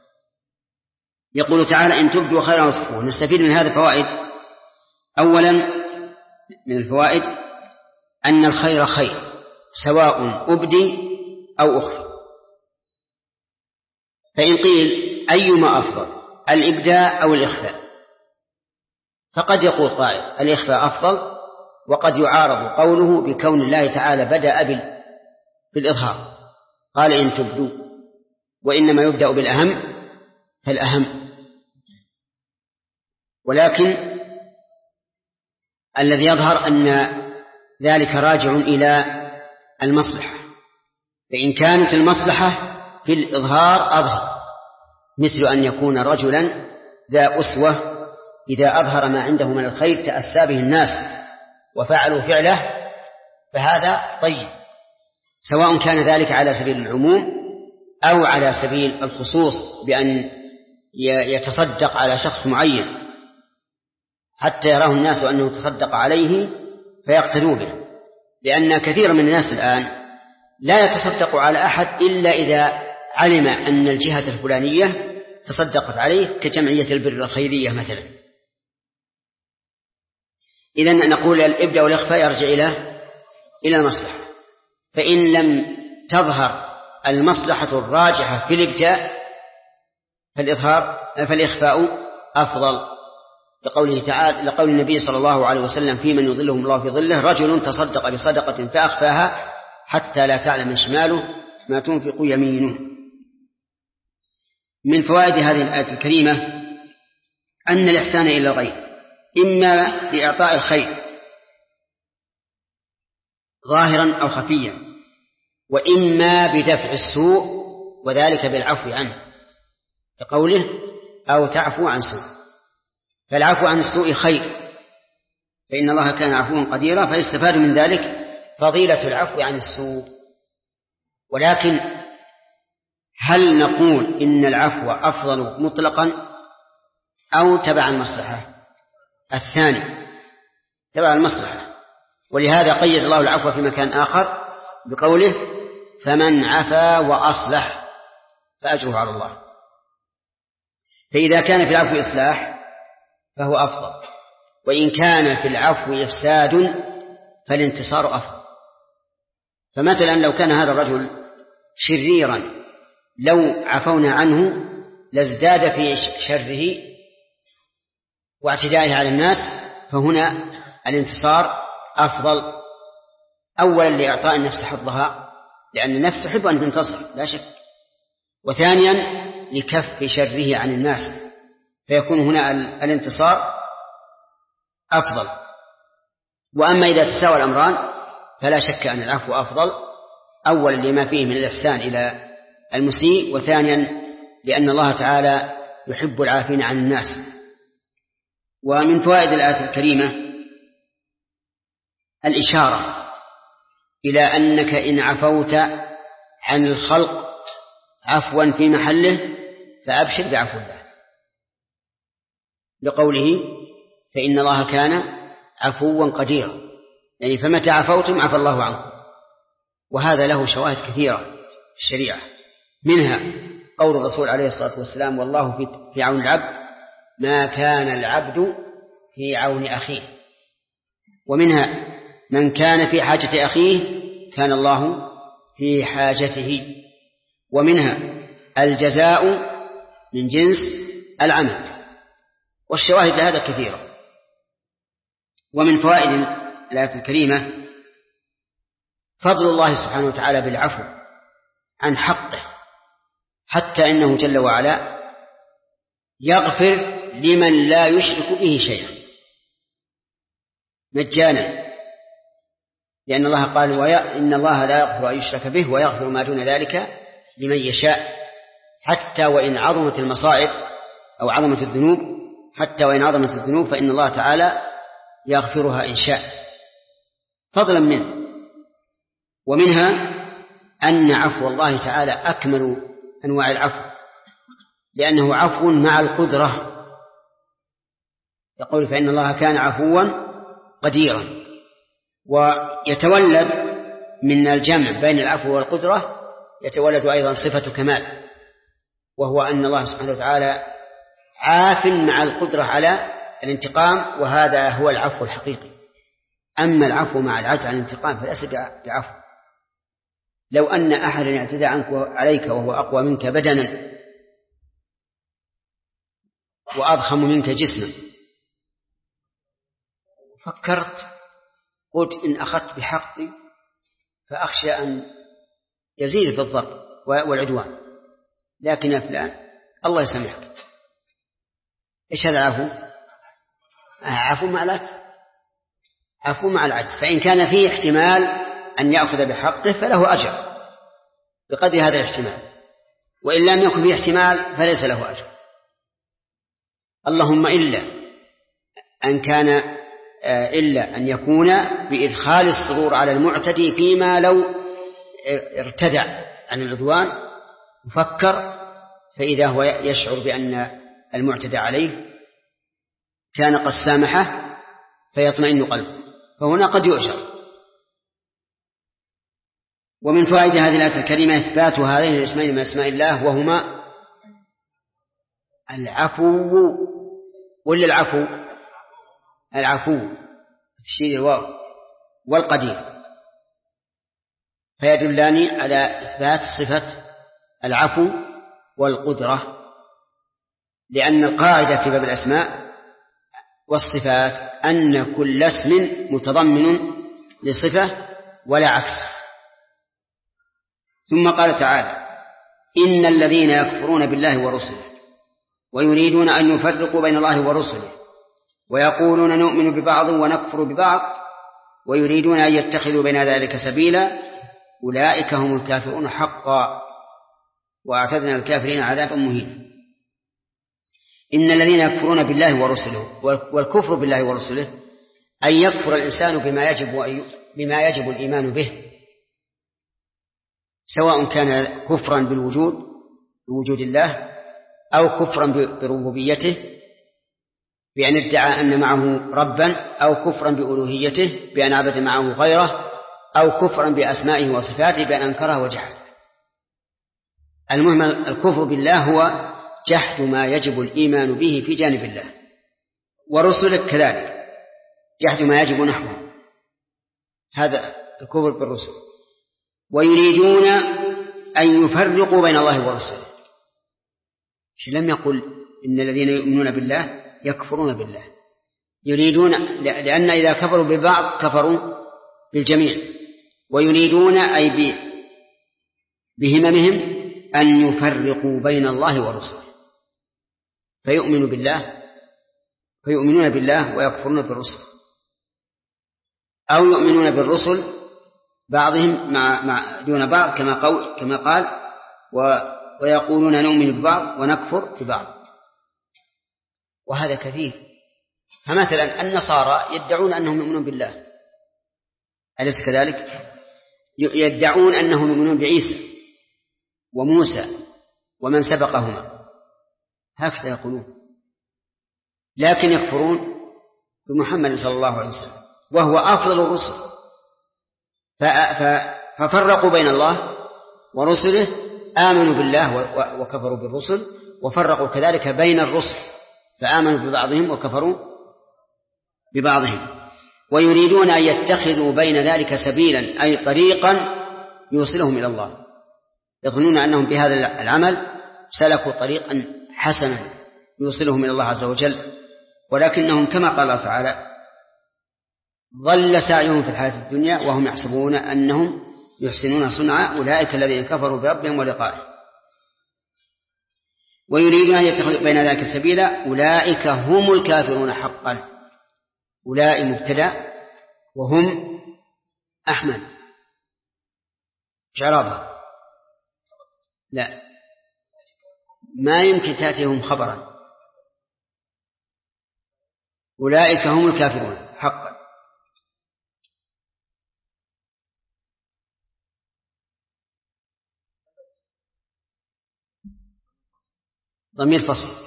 يقول تعالى إن تبدوا خيرا وتخفوه. نستفيد من هذا فوائد. أولا من الفوائد أن الخير خير سواء أبدي أو أخفي. فإن قيل أيما أفضل الإبداء أو الإخفاء، فقد يقول قائل الإخفاء أفضل، وقد يعارض قوله بكون الله تعالى بدأ بالإظهار، قال إن تبدوا، وإنما يبدأ بالأهم فالأهم. ولكن الذي يظهر أن ذلك راجع إلى المصلحة، فإن كانت المصلحة في الإظهار أظهر، مثل أن يكون رجلا ذا أسوة إذا أظهر ما عنده من الخير تأسى به الناس وفعلوا فعله، فهذا طيب، سواء كان ذلك على سبيل العموم أو على سبيل الخصوص بأن يتصدق على شخص معين حتى يراه الناس أنه تصدق عليه فيقتدوا به. لأن كثير من الناس الآن لا يتصدق على أحد إلا إذا علم أن الجهة الفلانية تصدقت عليه كجمعية البر الخيرية مثلا. إذن نقول الإبداء والإخفاء يرجع إلى المصلحة. فإن لم تظهر المصلحة الراجحة في الإبداء فالإخفاء أفضل، لقوله تعالى لقول النبي صلى الله عليه وسلم في من يظلهم الله في ظله: رجل تصدق بصدقة فأخفاها حتى لا تعلم شماله ما تنفق يمينه. من فوائد هذه الآية الكريمة أن الإحسان إلى الغير إما بإعطاء الخير ظاهرا أو خفيا، وإما بدفع السوء وذلك بالعفو عنه، كقوله: أو تعفو عن سوء. فالعفو عن السوء خير، فإن الله كان عفوا قديرا، فيستفاد من ذلك فضيلة العفو عن السوء. ولكن هل نقول إن العفو أفضل مطلقا أو تبع المصلحة؟ الثاني تبع المصلحة، ولهذا قيد الله العفو في مكان آخر بقوله: فمن عفا وأصلح فأجره على الله. فإذا كان في العفو إصلاح فهو أفضل، وإن كان في العفو إفساد فالانتصار أفضل. فمثلا لو كان هذا الرجل شريرا لو عفونا عنه لازداد في شره واعتدائه على الناس، فهنا الانتصار أفضل، أولا لإعطاء النفس حظها لأن النفس تحب أن تنتصر لا شك، وثانيا لكف شره عن الناس، فيكون هنا الانتصار أفضل. وأما إذا تساوى الأمران فلا شك أن العفو أفضل، أولا لما فيه من الإحسان إلى المسيء، وثانيا لأن الله تعالى يحب العافين عن الناس. ومن فوائد الآية الكريمة الإشارة إلى أنك إن عفوت عن الخلق عفوا في محله فأبشر بعفو الله، لقوله: فإن الله كان عفوا قديرا، يعني فمتى عفوتم عفى الله عنكم. وهذا له شواهد كثيرة في الشريعة، منها قول الرسول عليه الصلاة والسلام: والله في عون العبد ما كان العبد في عون أخيه. ومنها: من كان في حاجة أخيه كان الله في حاجته. ومنها: الجزاء من جنس العمل. والشواهد لهذا كثيرة. ومن فوائد الآية الكريمة فضل الله سبحانه وتعالى بالعفو عن حقه، حتى إنه جل وعلا يغفر لمن لا يشرك به شيئا مجانا، لأن الله قال: إن الله لا يغفر أن يشرك به ويغفر ما دون ذلك لمن يشاء. حتى وإن عظمت المصائب أو عظمت الذنوب، حتى وإن عظمت الذنوب فإن الله تعالى يغفرها إن شاء فضلا منه. ومنها أن عفو الله تعالى أكمل أنواع العفو، لأنه عفو مع القدرة، يقول: فإن الله كان عفوا قديرا. ويتولد من الجمع بين العفو والقدرة يتولد أيضا صفة كمال، وهو أن الله سبحانه وتعالى عاف مع القدرة على الانتقام، وهذا هو العفو الحقيقي. أما العفو مع العجز عن الانتقام فليس بعفو. لو أن أحدا اعتدى عليك وهو أقوى منك بدنا وأضخم منك جسما، فكرت قلت: إن أخذت بحقي فأخشى أن يزيد في الضرب والعدوان، لكن يا فلان الله يسامحك. إيش هذا العفو؟ عفو مع العجز، عفو مع العجز. فإن كان فيه احتمال أن يأخذ بحقه فله أجر بقدر هذا الاحتمال، وإن لم يكن فيه احتمال فليس له أجر. اللهم إلا أن يكون بإدخال السرور على المعتدي فيما لو ارتدع عن العدوان وفكر، فإذا هو يشعر بأن المعتدى عليه كان قد سامحه فيطمئن قلبه، فهنا قد يؤجر. ومن فوائد هذه الآية الكريمة إثبات هذين الاسمين من أسماء الله، وهما العفو ولا العفو تشير الواو والقدير، فيدلان على إثبات صفة العفو والقدرة. لأن القاعدة في باب الأسماء والصفات أن كل اسم متضمن لصفة ولا عكس. ثم قال تعالى: إن الذين يكفرون بالله ورسله ويريدون أن يفرقوا بين الله ورسله ويقولون نؤمن ببعض ونكفر ببعض ويريدون أن يتخذوا بين ذلك سبيلا أولئك هم الكافرون حقا وأعتدنا الكافرين عذابا مهينا. إن الذين يكفرون بالله ورسله، والكفر بالله ورسله أن يكفر الإنسان بما يجب الإيمان به، سواء كان كفرا بوجود الله أو كفرا بربوبيته بأن ادعى أن معه ربا، أو كفرا بألوهيته بأن عبد معه غيره، أو كفرا بأسمائه وصفاته بأن أنكره وجحد. المهم الكفر بالله هو جحد ما يجب الإيمان به في جانب الله، ورسله كذلك جحد ما يجب نحوه، هذا الكفر بالرسل. ويريدون أن يفرقوا بين الله ورسله، لم يقل إن الذين يؤمنون بالله يكفرون بالله، يريدون، لأن إذا كفروا ببعض كفروا بالجميع. ويريدون أي بهممهم أن يفرقوا بين الله ورسله، فيؤمنون بالله ويكفرون بالرسل، أو يؤمنون بالرسل بعضهم مع دون بعض كما قال ويقولون نؤمن ببعض ونكفر ببعض، وهذا كثير. فمثلا النصارى يدعون أنهم يؤمنون بالله، أليس كذلك؟ يدعون أنهم يؤمنون بعيسى وموسى ومن سبقهما، هكذا يقولون، لكن يكفرون بمحمد صلى الله عليه وسلم وهو أفضل الرسل، ففرقوا بين الله ورسله، آمنوا بالله وكفروا بالرسل، وفرقوا كذلك بين الرسل فآمنوا ببعضهم وكفروا ببعضهم. ويريدون أن يتخذوا بين ذلك سبيلا أي طريقا يوصلهم إلى الله، يظنون أنهم بهذا العمل سلكوا طريقا حسنا يوصلهم إلى الله عز وجل، ولكنهم كما قال الله تعالى: ضل سعيهم في الحياة الدنيا وهم يحسبون أنهم يحسنون صنعا أولئك الذين كفروا بربهم ولقائه. ويريدون أن يتخذوا بين ذلك سبيلا أولئك هم الكافرون حقا. أولئك مبتدأ وهم أحمد شعرابة، لا ما يمكن تأتيهم خبرا، أولئك هم الكافرون حقا. ضمير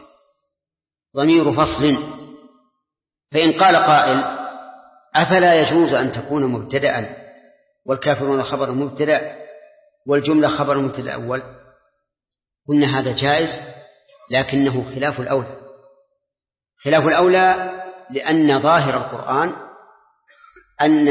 فصل. فإن قال قائل: أفلا يجوز أن تكون مبتدأ والكافرون خبر مبتدأ والجملة خبر مبتدأ أول؟ قلنا هذا جائز، لكنه خلاف الأولى، لأن ظاهر القرآن أن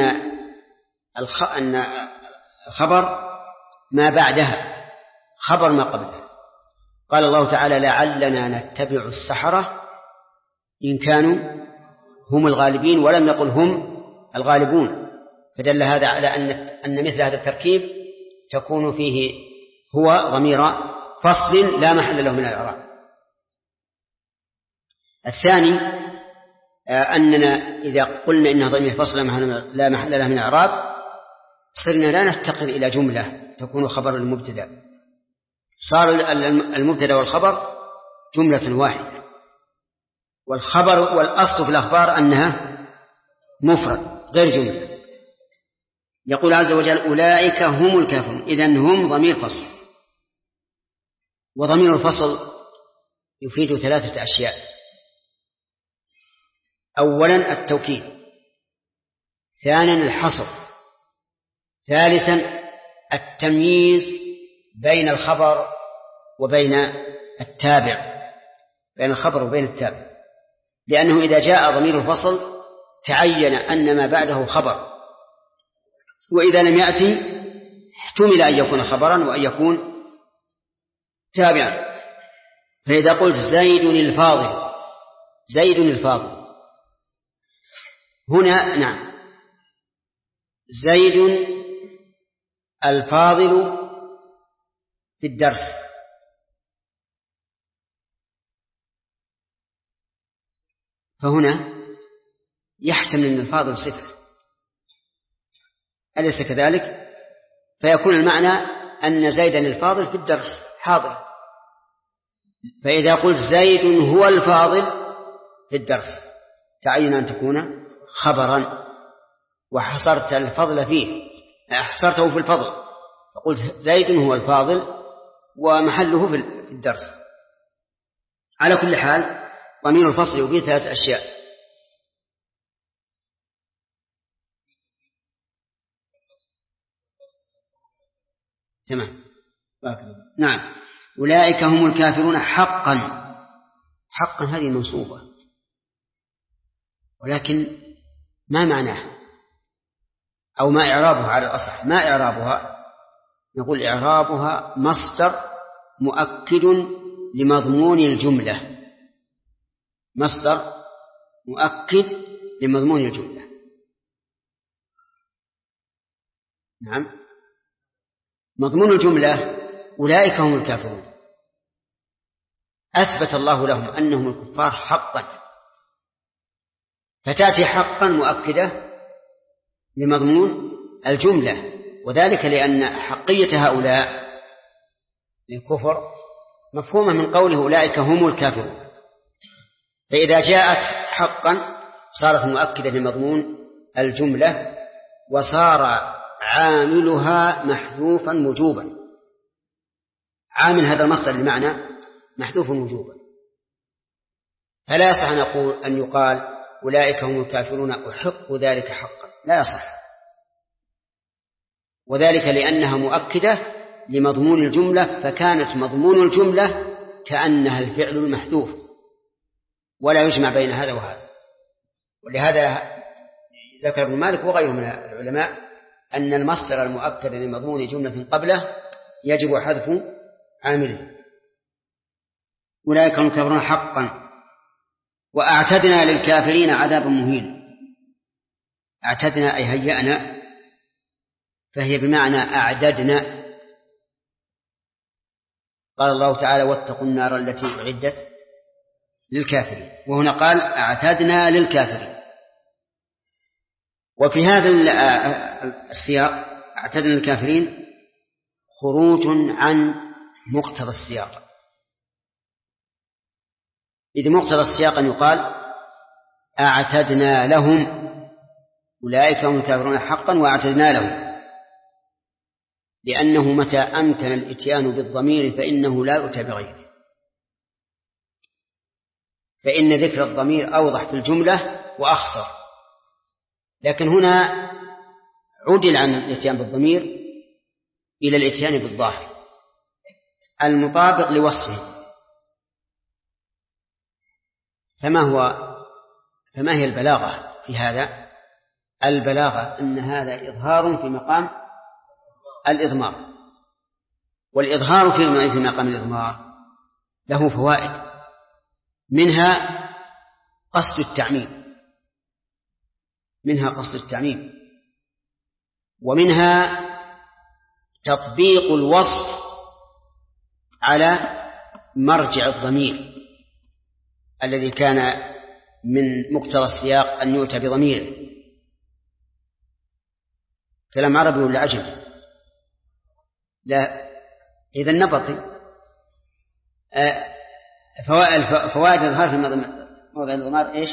الخبر ما بعدها خبر ما قبلها. قال الله تعالى: لعلنا نتبع السحرة إن كانوا هم الغالبين، ولم يقل هم الغالبون، فدل هذا على أن مثل هذا التركيب تكون فيه هو ضمير فصل لا محل له من الإعراب. الثاني أننا إذا قلنا إنه ضمير فصل لا محل له من الإعراب صرنا لا نفتقر إلى جملة تكون خبر المبتدأ، صار المبتدأ والخبر جملة واحدة، والخبر والأصل في الأخبار أنها مفرد غير جملة. يقول عز وجل: أولئك هم الكافرون، إذن هم ضمير فصل. وضمير الفصل يفيد 3 أشياء: أولا التوكيد، ثانيا الحصر، ثالثا التمييز بين الخبر وبين التابع، بين الخبر وبين التابع، لأنه إذا جاء ضمير الفصل تعين أن ما بعده خبر، وإذا لم يأتي احتمل أن يكون خبرا وأن يكون تابعا. فإذا قلت زيد الفاضل، زيد الفاضل هنا، نعم، زيد الفاضل في الدرس، فهنا يحتمل أن الفاضل صفة، أليس كذلك؟ فيكون المعنى أن زيدا الفاضل في الدرس حاضر. فإذا قلت زيد هو الفاضل في الدرس تعين أن تكون خبرا، وحصرت الفضل فيه، حصرته في الفضل، فقلت زيد هو الفاضل ومحله في الدرس. على كل حال ضمير الفصل يبين 3 أشياء: تمام، نعم، أولئك هم الكافرون حقا. حقا هذه منصوبة، ولكن ما معناها أو ما إعرابها؟ على الأصح ما إعرابها؟ نقول إعرابها مصدر مؤكد لمضمون الجملة، مصدر مؤكد لمضمون الجملة. نعم، مضمون الجملة أولئك هم الكافرون، أثبت الله لهم أنهم الكفار حقا، فتأتي حقا مؤكدة لمضمون الجملة، وذلك لأن حقية هؤلاء للكفر مفهومة من قوله أولئك هم الكافرون، فإذا جاءت حقا صارت مؤكدة لمضمون الجملة، وصار عاملها محذوفا وجوبا. عامل هذا المصدر لمعنى محذوف وجوبا، فلا يصح أن يقال أولئك هم الكافرون أحق ذلك حقا، لا يصح، وذلك لأنها مؤكدة لمضمون الجملة، فكانت مضمون الجملة كأنها الفعل المحذوف، ولا يجمع بين هذا وهذا. ولهذا ذكر ابن مالك وغيره من العلماء أن المصدر المؤكد لمضمون جملة قبله يجب حذف عامله. أولئك هم الكافرون حقا وأعتدنا للكافرين عذابا مهينا. أعتدنا أي هيأنا، فهي بمعنى أعددنا. قال الله تعالى واتقوا النار التي أعدت للكافرين، وهنا قال أعتدنا للكافرين. وفي هذا السياق أعتدنا للكافرين خروج عن مقتضى السياق، إذ مقتضى السياق أن يقال أعتدنا لهم، أولئك هم الكافرون حقا وأعتدنا لهم، لأنه متى أمكن الإتيان بالضمير فإنه لا يؤتى بغيره، فإن ذكر الضمير أوضح في الجملة وأخصر. لكن هنا عدل عن الإتيان بالضمير إلى الإتيان بالظاهر المطابق لوصفه. فما هي البلاغة في هذا؟ البلاغة أن هذا إظهار في مقام الإضمار، والإظهار في مقام الإضمار له فوائد، منها قصد التعميم، ومنها تطبيق الوصف على مرجع الضمير الذي كان من مقتضى السياق أن يؤتى بضميره. كلام عربي ولا عجم؟ لا، إذا نبطي. فوائد الإظهار في موضع الإضمار إيش؟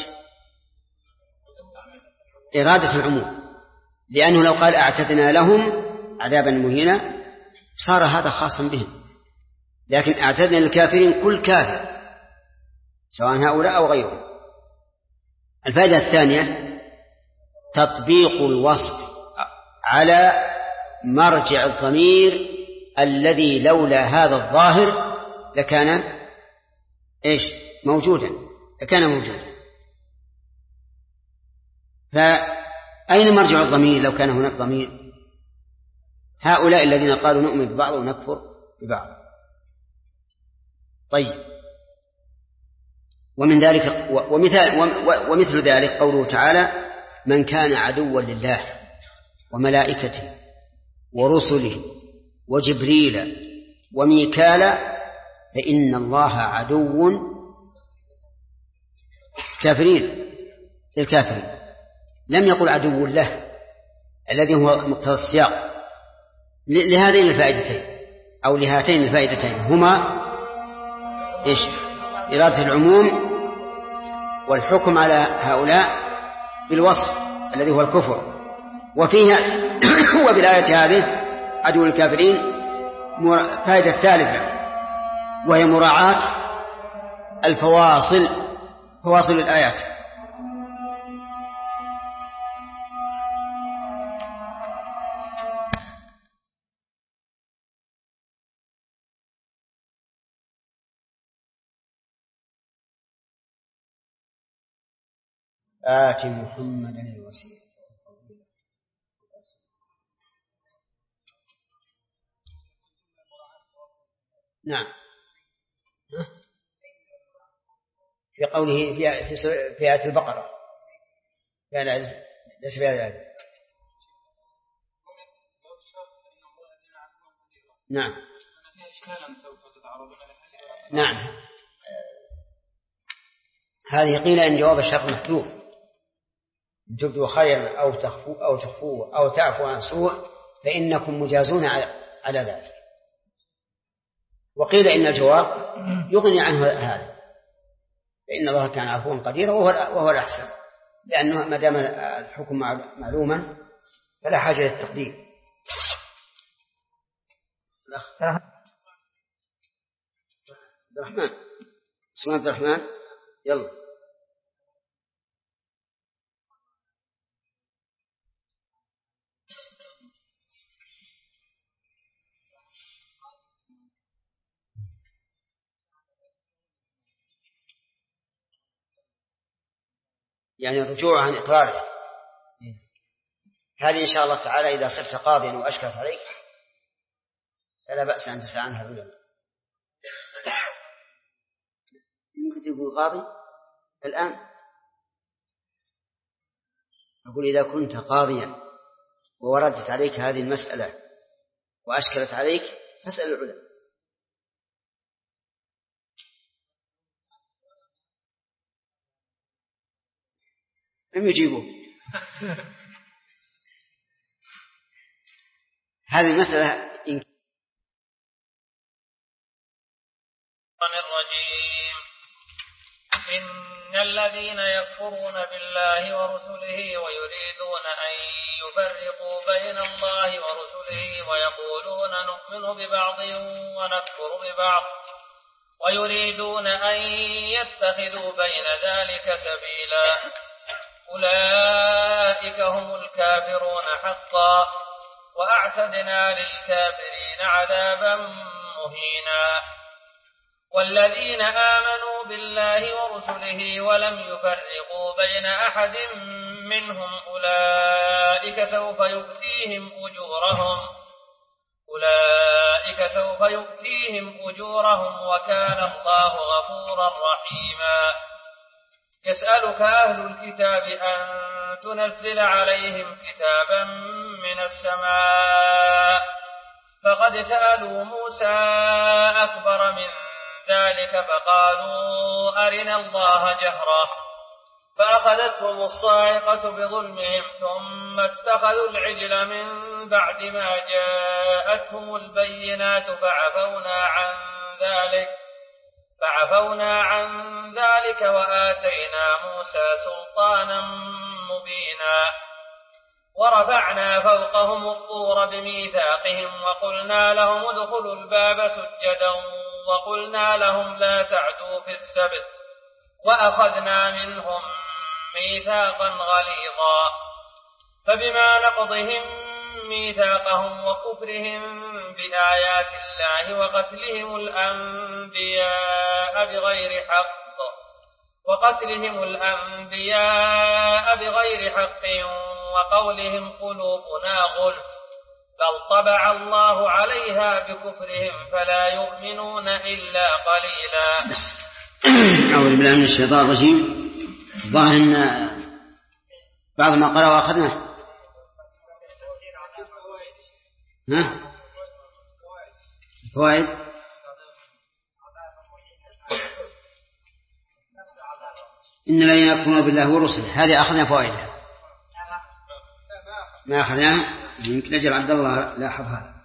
إرادة العموم، لأنه لو قال أعتدنا لهم عذابا مهينا صار هذا خاصا بهم، لكن أعتدنا للكافرين كل كافر سواء هؤلاء أو غيرهم. الفائدة الثانية تطبيق الوصف على مرجع الضمير الذي لولا هذا الظاهر لكان إيش؟ موجودا. فأين مرجع الضمير لو كان هناك ضمير؟ هؤلاء الذين قالوا نؤمن ببعض ونكفر ببعض. طيب، ومن ذلك ومثل ذلك قوله تعالى: من كان عدوا لله وملائكته ورسله وجبريل وميكال فإن الله عدو للكافرين. لم يقل عدو له الذي هو مقتضى السياق لهذين الفائدتين أو لهاتين الفائدتين، هما إيش؟ إرادة العموم والحكم على هؤلاء بالوصف الذي هو الكفر. وفيها وبالآية هذه عدو الكافرين فائدة ثالثة، وهي مراعاة فواصل الآيات. آت محمدا الوسيلة. نعم، في قوله في آية البقرة ليس في هذا. نعم نعم، هذه قيل إن جواب الشرط محذوف، إن تبدوا خيرا أو تخفوه أو تعفو عن سوء فإنكم مجازون على ذلك. وقيل إن الجواب يغني عنه هذا، فإن الله كان عفوا قديرا وهو الأحسن، لأنه ما دام الحكم معلوما فلا حاجة للتقدير. عبد الرحمن يلا. يعني الرجوع عن إقراره، هذه إن شاء الله تعالى إذا صرت قاضيا وأشكلت عليك فلا بأس أن تسأل عنها العلماء. يمكن تكون قاضي الآن. أقول إذا كنت قاضيا ووردت عليك هذه المسألة وأشكلت عليك فاسأل العلماء. لم يجيبوا. هذه المسألة الرجيم. إن الذين يكفرون بالله ورسله ويريدون أن يفرقوا بين الله ورسله ويقولون نؤمن ببعض ونكفر ببعض ويريدون أن يتخذوا بين ذلك سبيلا أولئك هم الكافرون حقا وأعتدنا للكافرين عذابا مهينا. والذين آمنوا بالله ورسله ولم يفرقوا بين أحد منهم أولئك سوف يؤتيهم أجورهم وكان الله غفورا رحيما. يسألك أهل الكتاب أن تنزل عليهم كتابا من السماء فقد سألوا موسى أكبر من ذلك فقالوا أرنا الله جهرة فأخذتهم الصاعقة بظلمهم ثم اتخذوا العجل من بعد ما جاءتهم البينات فعفونا عن ذلك وآتينا موسى سلطانا مبينا. ورفعنا فوقهم الطور بميثاقهم وقلنا لهم ادخلوا الباب سجدا وقلنا لهم لا تعدوا في السبت وأخذنا منهم ميثاقا غليظا. فبما نقضهم ميثاقهم وكفرهم بآيات الله وقتلهم الأنبياء بغير حق وقولهم قلوبنا غلف بل طبع الله عليها بكفرهم فلا يؤمنون إلا قليلا. أعوذ بالله من الشيطان الرجيم. ظاهر أن بعض ما قرأ وأخذناه. فوائد إن الذين يكفرون بالله ورسله، هذه أخذنا فوائدها. ما أخذناها، يمكن أجل عبد الله لاحظ هذا.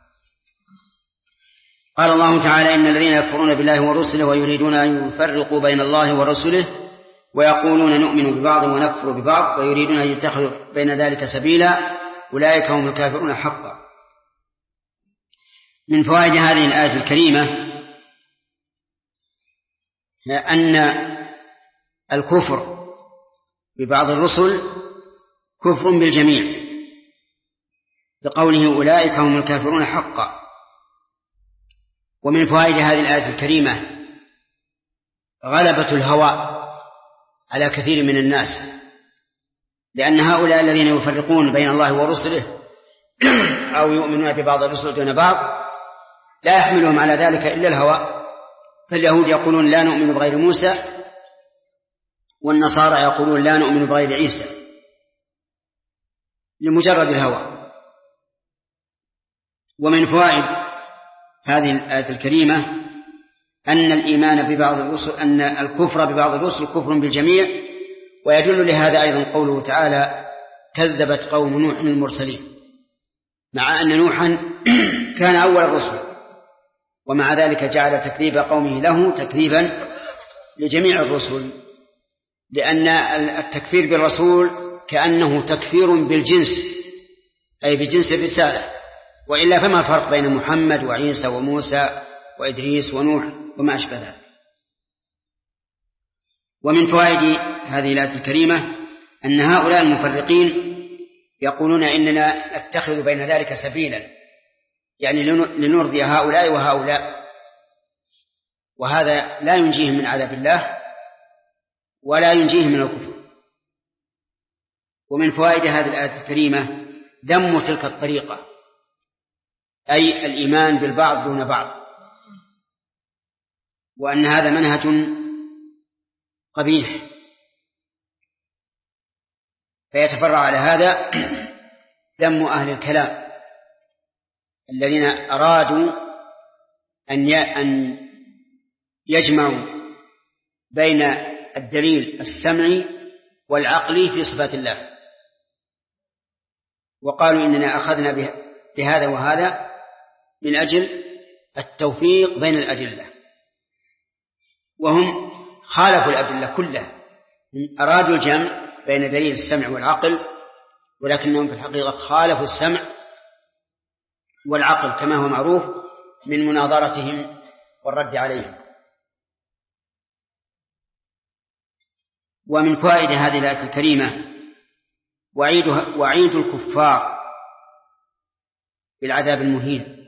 قال الله تعالى إن الذين يكفرون بالله ورسله ويريدون أن يفرقوا بين الله ورسله ويقولون نؤمن ببعض ونكفر ببعض ويريدون أن يتخذوا بين ذلك سبيلا أولئك هم الكافرون حقا. من فوائد هذه الآية الكريمة أن الكفر ببعض الرسل كفر بالجميع، بقوله أولئك هم الكافرون حقا. ومن فوائد هذه الآية الكريمة غلبة الهوى على كثير من الناس، لأن هؤلاء الذين يفرقون بين الله ورسله أو يؤمنون ببعض الرسل دون بعض لا يحملهم على ذلك إلا الهوى. فاليهود يقولون لا نؤمن بغير موسى، والنصارى يقولون لا نؤمن بغير عيسى، لمجرد الهوى. ومن فوائد هذه الآية الكريمة أن الإيمان ببعض الرسل، أن الكفر ببعض الرسل كفر بالجميع. ويدل لهذا أيضا قوله تعالى كذبت قوم نوح المرسلين، مع أن نوحا كان أول الرسل، ومع ذلك جعل تكذيب قومه له تكذيبا لجميع الرسل، لأن التكفير بالرسول كأنه تكفير بالجنس، أي بجنس الرسالة، وإلا فما الفرق بين محمد وعيسى وموسى وإدريس ونوح وما أشبه ذلك. ومن فوائد هذه الآية الكريمة أن هؤلاء المفرقين يقولون إننا نتخذ بين ذلك سبيلا، يعني لنرضي هؤلاء وهؤلاء، وهذا لا ينجيهم من عذاب الله ولا ينجيهم من الكفر. ومن فوائد هذه الآية الكريمة ذم تلك الطريقة، أي الإيمان بالبعض دون بعض، وأن هذا منهج قبيح. فيتفرع على هذا ذم أهل الكلام الذين أرادوا أن يجمعوا بين الدليل السمعي والعقلي في صفات الله، وقالوا إننا أخذنا بهذا وهذا من أجل التوفيق بين الأدلة، وهم خالفوا الأدلة كلها، أرادوا الجمع بين دليل السمع والعقل، ولكنهم في الحقيقة خالفوا السمع والعقل كما هو معروف من مناظرتهم والرد عليهم. ومن فوائد هذه الآية الكريمة وعيد الكفار بالعذاب المهين.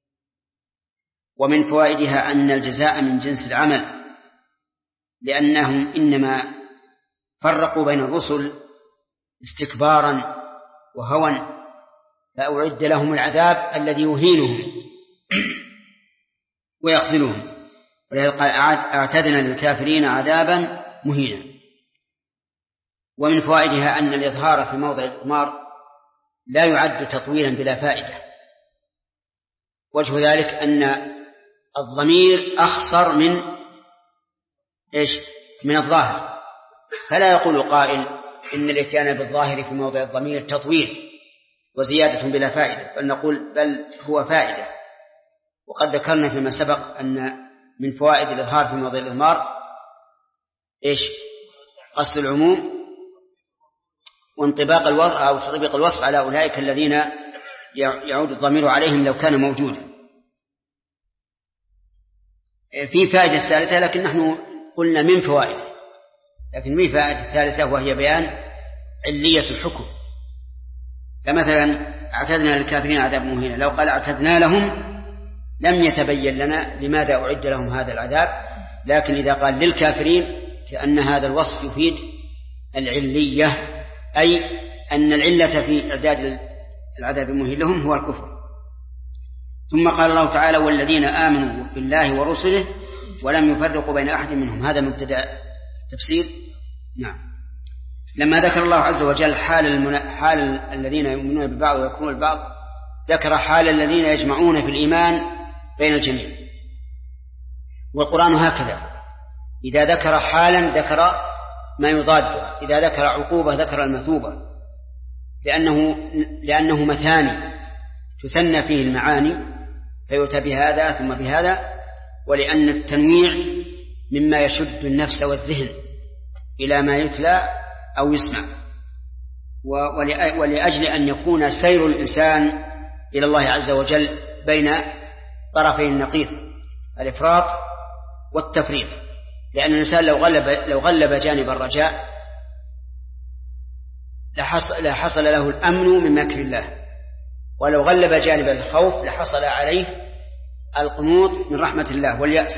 ومن فوائدها أن الجزاء من جنس العمل، لأنهم إنما فرقوا بين الرسل استكبارا وهوى، فأعد لهم العذاب الذي يهينهم ويخذلهم، ولذلك قال أعتدنا للكافرين عذابا مهينا. ومن فوائدها أن الإظهار في موضع الإضمار لا يعد تطويلا بلا فائدة. وجه ذلك أن الضمير أخصر من الظاهر، فلا يقول قائل إن الاتيان بالظاهر في موضع الضمير تطويل وزيادة بلا فائدة، بل نقول بل هو فائدة. وقد ذكرنا فيما سبق أن من فوائد الإظهار في موضع الإضمار قصد العموم وانطباق الوصف أو تطبيق الوصف على أولئك الذين يعود الضمير عليهم لو كان موجودا. في فائدة ثالثة لكن نحن قلنا من فوائد، لكن في فائدة ثالثة وهي بيان علية الحكم. فمثلا اعتدنا للكافرين عذاب مهين، لو قال اعتدنا لهم لم يتبين لنا لماذا أعد لهم هذا العذاب، لكن إذا قال للكافرين كأن هذا الوصف يفيد العلية، أي أن العلة في إعداد العذاب المهين لهم هو الكفر. ثم قال الله تعالى والذين آمنوا بالله ورسله ولم يفرقوا بين أحد منهم. هذا مبتدأ تفسير. نعم. لما ذكر الله عز وجل حال الذين يؤمنون ببعض ويكفرون ببعض، ذكر حال الذين يجمعون في الإيمان بين الجميع. والقرآن هكذا، إذا ذكر حالا ذكر ما يضاده، إذا ذكر عقوبة ذكر المثوبة، لأنه مثاني تثنى فيه المعاني، فيؤتى بهذا ثم بهذا، ولأن التنويع مما يشد النفس والذهن إلى ما يتلى أو يسمع، ولأجل أن يكون سير الإنسان إلى الله عز وجل بين طرفي النقيض، الإفراط والتفريط. لأن الإنسان لو غلب جانب الرجاء لحصل له الأمن من مكر الله، ولو غلب جانب الخوف لحصل عليه القنوط من رحمة الله واليأس.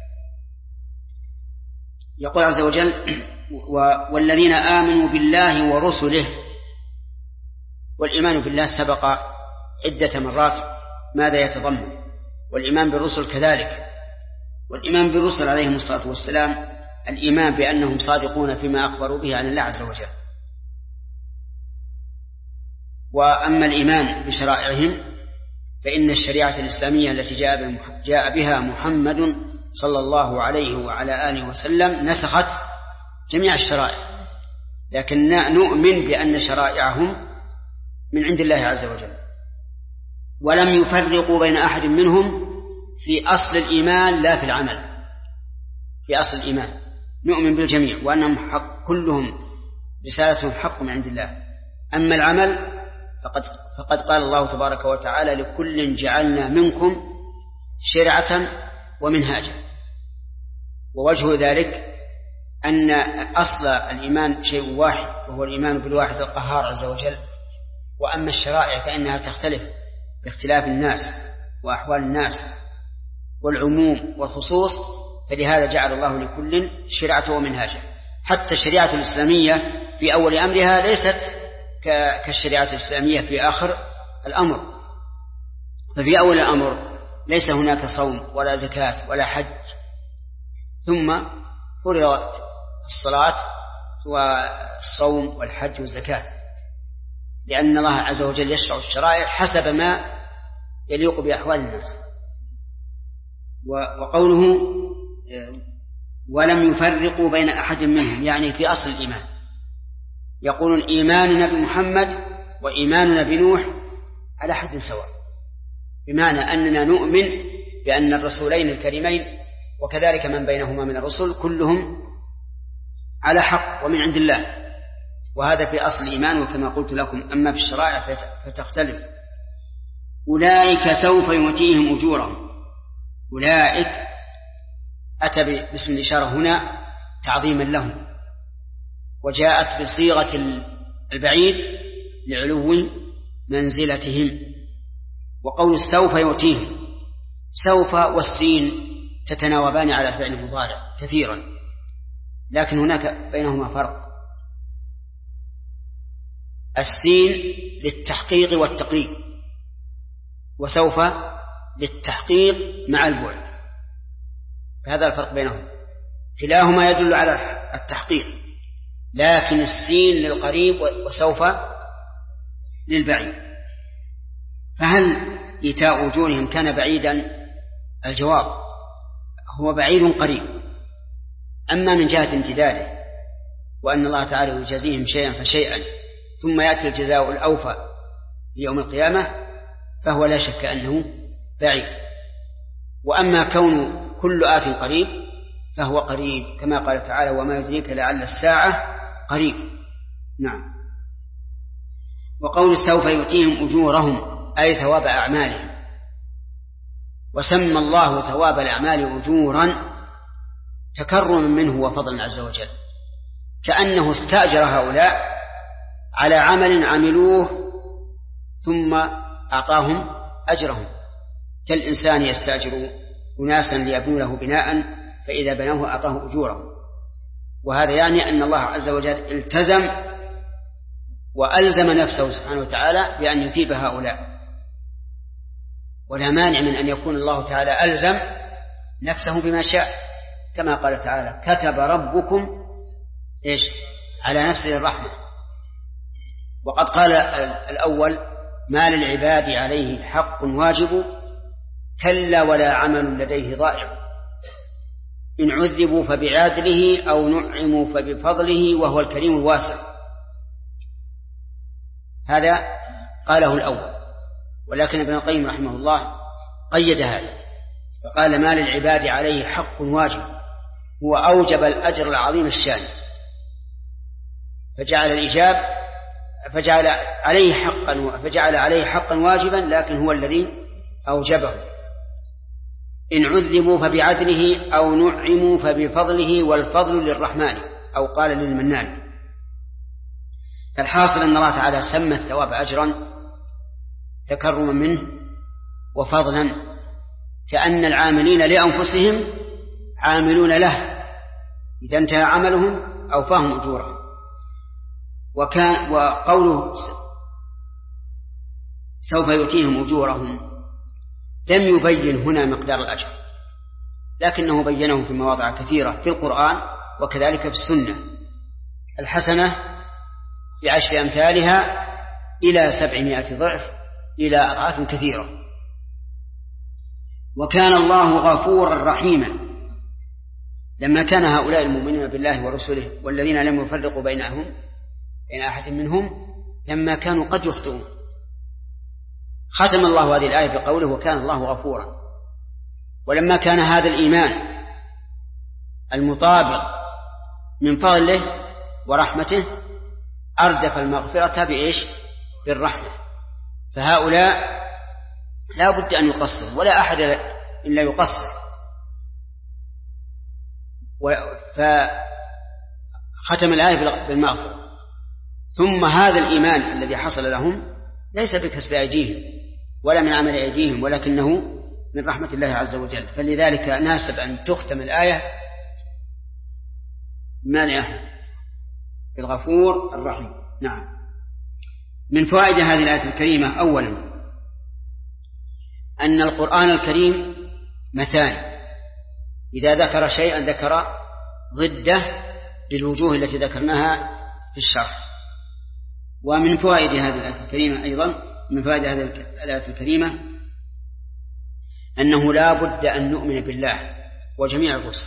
يقول عز وجل: والذين آمنوا بالله ورسله. والإيمان بالله سبق عدة مرات ماذا يتضمن، والإيمان بالرسل كذلك. والإيمان بالرسل عليهم الصلاة والسلام الإيمان بأنهم صادقون فيما أخبروا به عن الله عز وجل. وأما الإيمان بشرائعهم فإن الشريعة الإسلامية التي جاء بها محمد صلى الله عليه وعلى آله وسلم نسخت جميع الشرائع، لكن نؤمن بأن شرائعهم من عند الله عز وجل، ولم يفرقوا بين أحد منهم في أصل الإيمان لا في العمل. في أصل الإيمان نؤمن بالجميع وأنهم حق، كلهم رسالتهم حق من عند الله. أما العمل فقد قال الله تبارك وتعالى: لكل جعلنا منكم شرعة ومنهاجا. ووجه ذلك أن أصل الإيمان شيء واحد، وهو الإيمان بالواحد القهار عز وجل. وأما الشرائع فإنها تختلف باختلاف الناس وأحوال الناس والعموم والخصوص، فلهذا جعل الله لكل شرعة ومنهاجا. حتى الشريعة الإسلامية في أول أمرها ليست كالشريعة الإسلامية في آخر الأمر. ففي أول الأمر ليس هناك صوم ولا زكاة ولا حج، ثم فرضت الصلاة والصوم والحج والزكاة، لأن الله عز وجل يشرع الشرائع حسب ما يليق بأحوال الناس. وقوله ولم يفرقوا بين أحد منهم يعني في أصل الإيمان. يقولون إيماننا بمحمد وإيماننا بنوح على حد سواء، بمعنى أننا نؤمن بأن الرسولين الكريمين وكذلك من بينهما من الرسل كلهم على حق ومن عند الله، وهذا في أصل الإيمان. وكما قلت لكم أما في الشرائع فتختلف. أولئك سوف يؤتيهم أجورهم. أولئك أتى باسم الإشارة هنا تعظيما لهم، وجاءت بصيغة البعيد لعلو منزلتهم. وقول سوف يؤتيهم، سوف والسين تتناوبان على فعل المضارع كثيرا، لكن هناك بينهما فرق. السين للتحقيق والتقريب، وسوف للتحقيق مع البعد، فهذا الفرق بينهم. كلاهما يدل على التحقيق، لكن السين للقريب وسوف للبعيد. فهل إيتاء أجورهم كان بعيدا؟ الجواب هو بعيد قريب. أما من جهة امتداده وأن الله تعالى يجازيهم شيئا فشيئا ثم يأتي الجزاء الأوفى يوم القيامة، فهو لا شك أنه بعيد. وأما كون كل آت قريب فهو قريب، كما قال تعالى: وما يدريك لعل الساعة قريب. نعم. وقول سوف يؤتيهم أجورهم أي ثواب أعمالهم، وسمى الله ثواب الأعمال أجورا تكرما منه وفضلا عز وجل، كأنه استأجر هؤلاء على عمل عملوه ثم أعطاهم أجرهم، كالإنسان يستأجر أناسا ليبنوا له بناء فإذا بنوه أعطاه أجورهم. وهذا يعني أن الله عز وجل التزم وألزم نفسه سبحانه وتعالى بأن يثيب هؤلاء، ولا مانع من أن يكون الله تعالى ألزم نفسه بما شاء، كما قال تعالى كتب ربكم إيش على نفسه الرحمة. وقد قال الأول ما للعباد عليه حق واجب كلا ولا عمل لديه ضائع إن عذبوا فبعدله أو نعموا فبفضله وهو الكريم الواسع. هذا قاله الأول، ولكن ابن القيم رحمه الله قيد هذا فقال ما للعباد عليه حق واجب هو أوجب الأجر العظيم الشان، فجعل عليه حقا واجبا لكن هو الذي أوجبه. إن عذبوا فبعدله أو نعموا فبفضله والفضل للرحمن أو قال للمنان. الحاصل أن الله تعالى سمى الثواب أجرا تكرما منه وفضلا، كأن العاملين لأنفسهم عاملون له إذا انتهى عملهم أوفاهم أجورهم. وقوله سوف يؤتيهم أجورهم لم يبين هنا مقدار الأجر، لكنه بينه في مواضع كثيرة في القرآن وكذلك في السنة. الحسنة ب10 أمثالها إلى 700 ضعف إلى أضعاف كثيرة. وكان الله غفورا رحيما لما كان هؤلاء المؤمنين بالله ورسله والذين لم يفرقوا بين أحد منهم لما كانوا قد يخطئون. ختم الله هذه الآية بقوله وكان الله غفورا. ولما كان هذا الإيمان المطابق من فضله ورحمته أردف المغفرة بإيش؟ بالرحمة. فهؤلاء لا بد أن يقصر ولا أحد إلا يقصر. فختم الآية بالمغفرة. ثم هذا الإيمان الذي حصل لهم ليس بكسب أيديهم ولا من عمل أيديهم ولكنه من رحمة الله عز وجل. فلذلك ناسب أن تختم الآية مانعة الغفور الرحيم. نعم. من فوائد هذه الآية الكريمة أولا أن القرآن الكريم مثاني، إذا ذكر شيئا ذكر ضده بالوجوه التي ذكرناها في الشرح. ومن فوائد هذه الآية الكريمة أيضا من فوائد هذه الآية الكريمة أنه لا بد أن نؤمن بالله وجميع الرسل.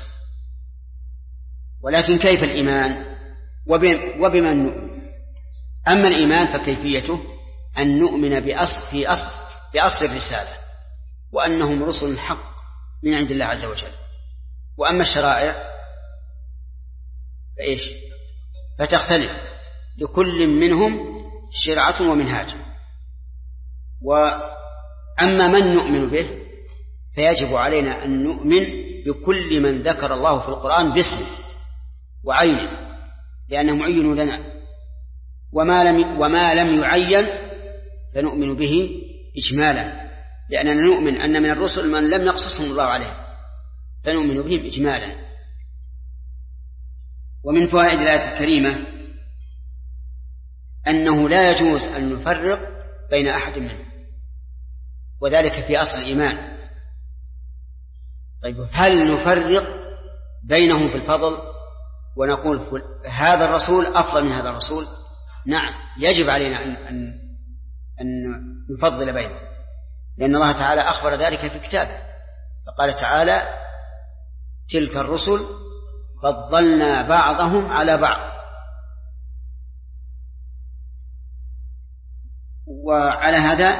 ولكن كيف الإيمان وبمن نؤمن؟ أما الإيمان فكيفيته أن نؤمن بأصل الرسالة وأنهم رسل حق من عند الله عز وجل. وأما الشرائع فإيش؟ فتختلف لكل منهم شرعة ومنهاج. وأما من نؤمن به فيجب علينا أن نؤمن بكل من ذكر الله في القرآن باسمه وعينه لأنه معين لنا، وما لم يعين فنؤمن به إجمالا لأننا نؤمن أن من الرسل من لم يقصصهم الله عليه فنؤمن بهم إجمالا. ومن فوائد الآية الكريمة أنه لا يجوز أن نفرق بين أحد منهم، وذلك في أصل الإيمان. طيب هل نفرق بينهم في الفضل ونقول هذا الرسول أفضل من هذا الرسول؟ نعم، يجب علينا أن نفضل بينهم، لأن الله تعالى أخبر ذلك في كتابه فقال تعالى تلك الرسل فضلنا بعضهم على بعض. وعلى هذا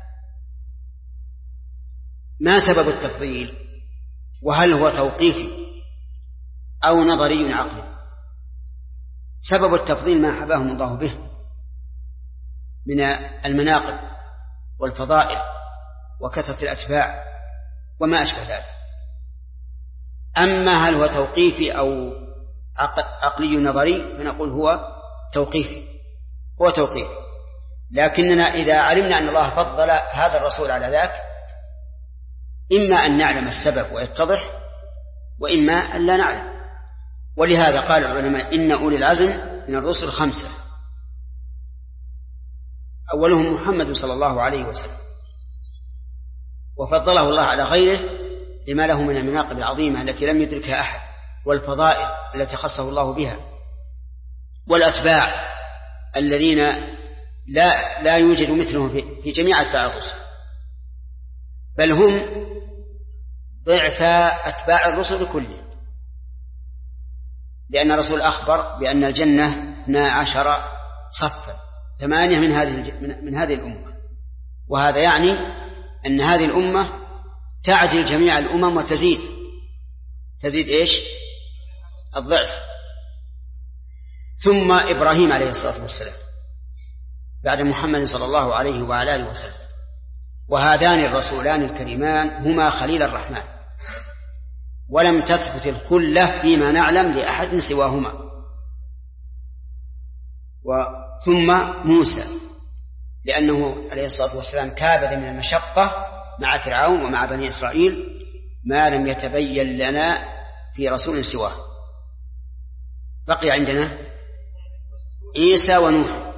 ما سبب التفضيل؟ وهل هو توقيفي أو نظري عقلي؟ سبب التفضيل ما حباهم الله به من المناقب والفضائل وكثرة الأتباع وما أشبه ذلك. أما هل هو توقيفي أو عقلي نظري فنقول هو توقيفي. لكننا إذا علمنا أن الله فضل هذا الرسول على ذاك إما أن نعلم السبب ويتضح وإما أن لا نعلم. ولهذا قال العلماء إن أولي العزم من الرسل 5 أولهم محمد صلى الله عليه وسلم، وفضله الله على غيره لما له من المناقب العظيمة التي لم يدركها أحد. والفضائل التي خصه الله بها، والأتباع الذين لا يوجد مثلهم في جميع أتباع الرسل، بل هم ضعف أتباع الرسل كلهم، لأن الرسول أخبر بأن الجنة 12 صفا 8 من هذه الأمة، وهذا يعني أن هذه الأمة تعدل جميع الأمم وتزيد إيش؟ الضعف. ثم إبراهيم عليه الصلاة والسلام بعد محمد صلى الله عليه وعلى آله وسلم، وهذان الرسولان الكريمان هما خليل الرحمن، ولم تثبت الخلة فيما نعلم لأحد سواهما. ثم موسى، لأنه عليه الصلاة والسلام كابد من المشقة مع فرعون ومع بني إسرائيل ما لم يتبين لنا في رسول سواه. بقي عندنا عيسى ونوح،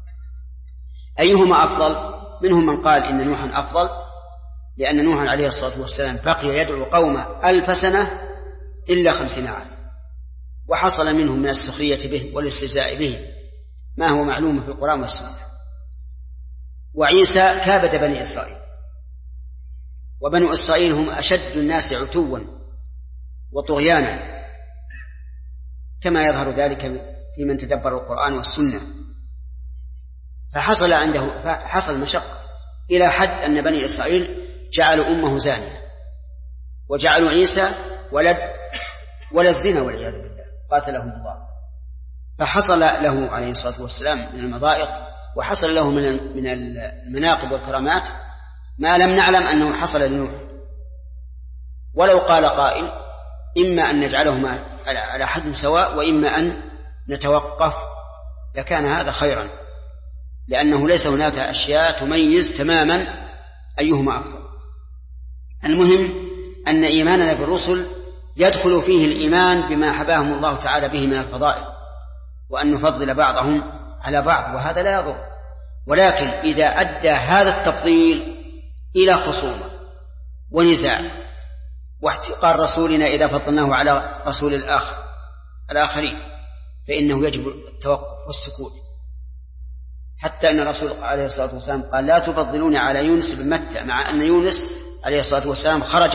أيهما أفضل؟ منهم من قال إن نوحا أفضل، لأن نوحا عليه الصلاة والسلام بقي يدعو قومه 1000 سنة إلا 50 عاما، وحصل منهم من السخرية به والاستهزاء به ما هو معلوم في القرآن والسنة. وعيسى كابد بني إسرائيل، وبنو إسرائيل هم أشد الناس عتوا وطغيانا، كما يظهر ذلك في من تدبر القرآن والسنة. فحصل مشقة إلى حد أن بني إسرائيل جعلوا أمه زانية، وجعلوا عيسى ولد الزنا والعياذ بالله، قاتلهم الله. فحصل له عليه الصلاة والسلام من المضائق، وحصل له من المناقب والكرامات ما لم نعلم أنه حصل لنوح. ولو قال قائل إما أن نجعلهما على حد سواء وإما أن نتوقف لكان هذا خيرا، لأنه ليس هناك أشياء تميز تماما أيهما أفضل. المهم أن إيماننا بالرسل يدخل فيه الإيمان بما حباهم الله تعالى به من الفضائل، وأن نفضل بعضهم على بعض، وهذا لا يضر. ولكن إذا أدى هذا التفضيل إلى خصومة ونزاع واحتقار رسولنا إذا فضلناه على رسول الآخرين، فإنه يجب التوقف والسكوت. حتى أن الرسول عليه الصلاة والسلام قال لا تفضلون على يونس بن متى، مع أن يونس عليه الصلاة والسلام خرج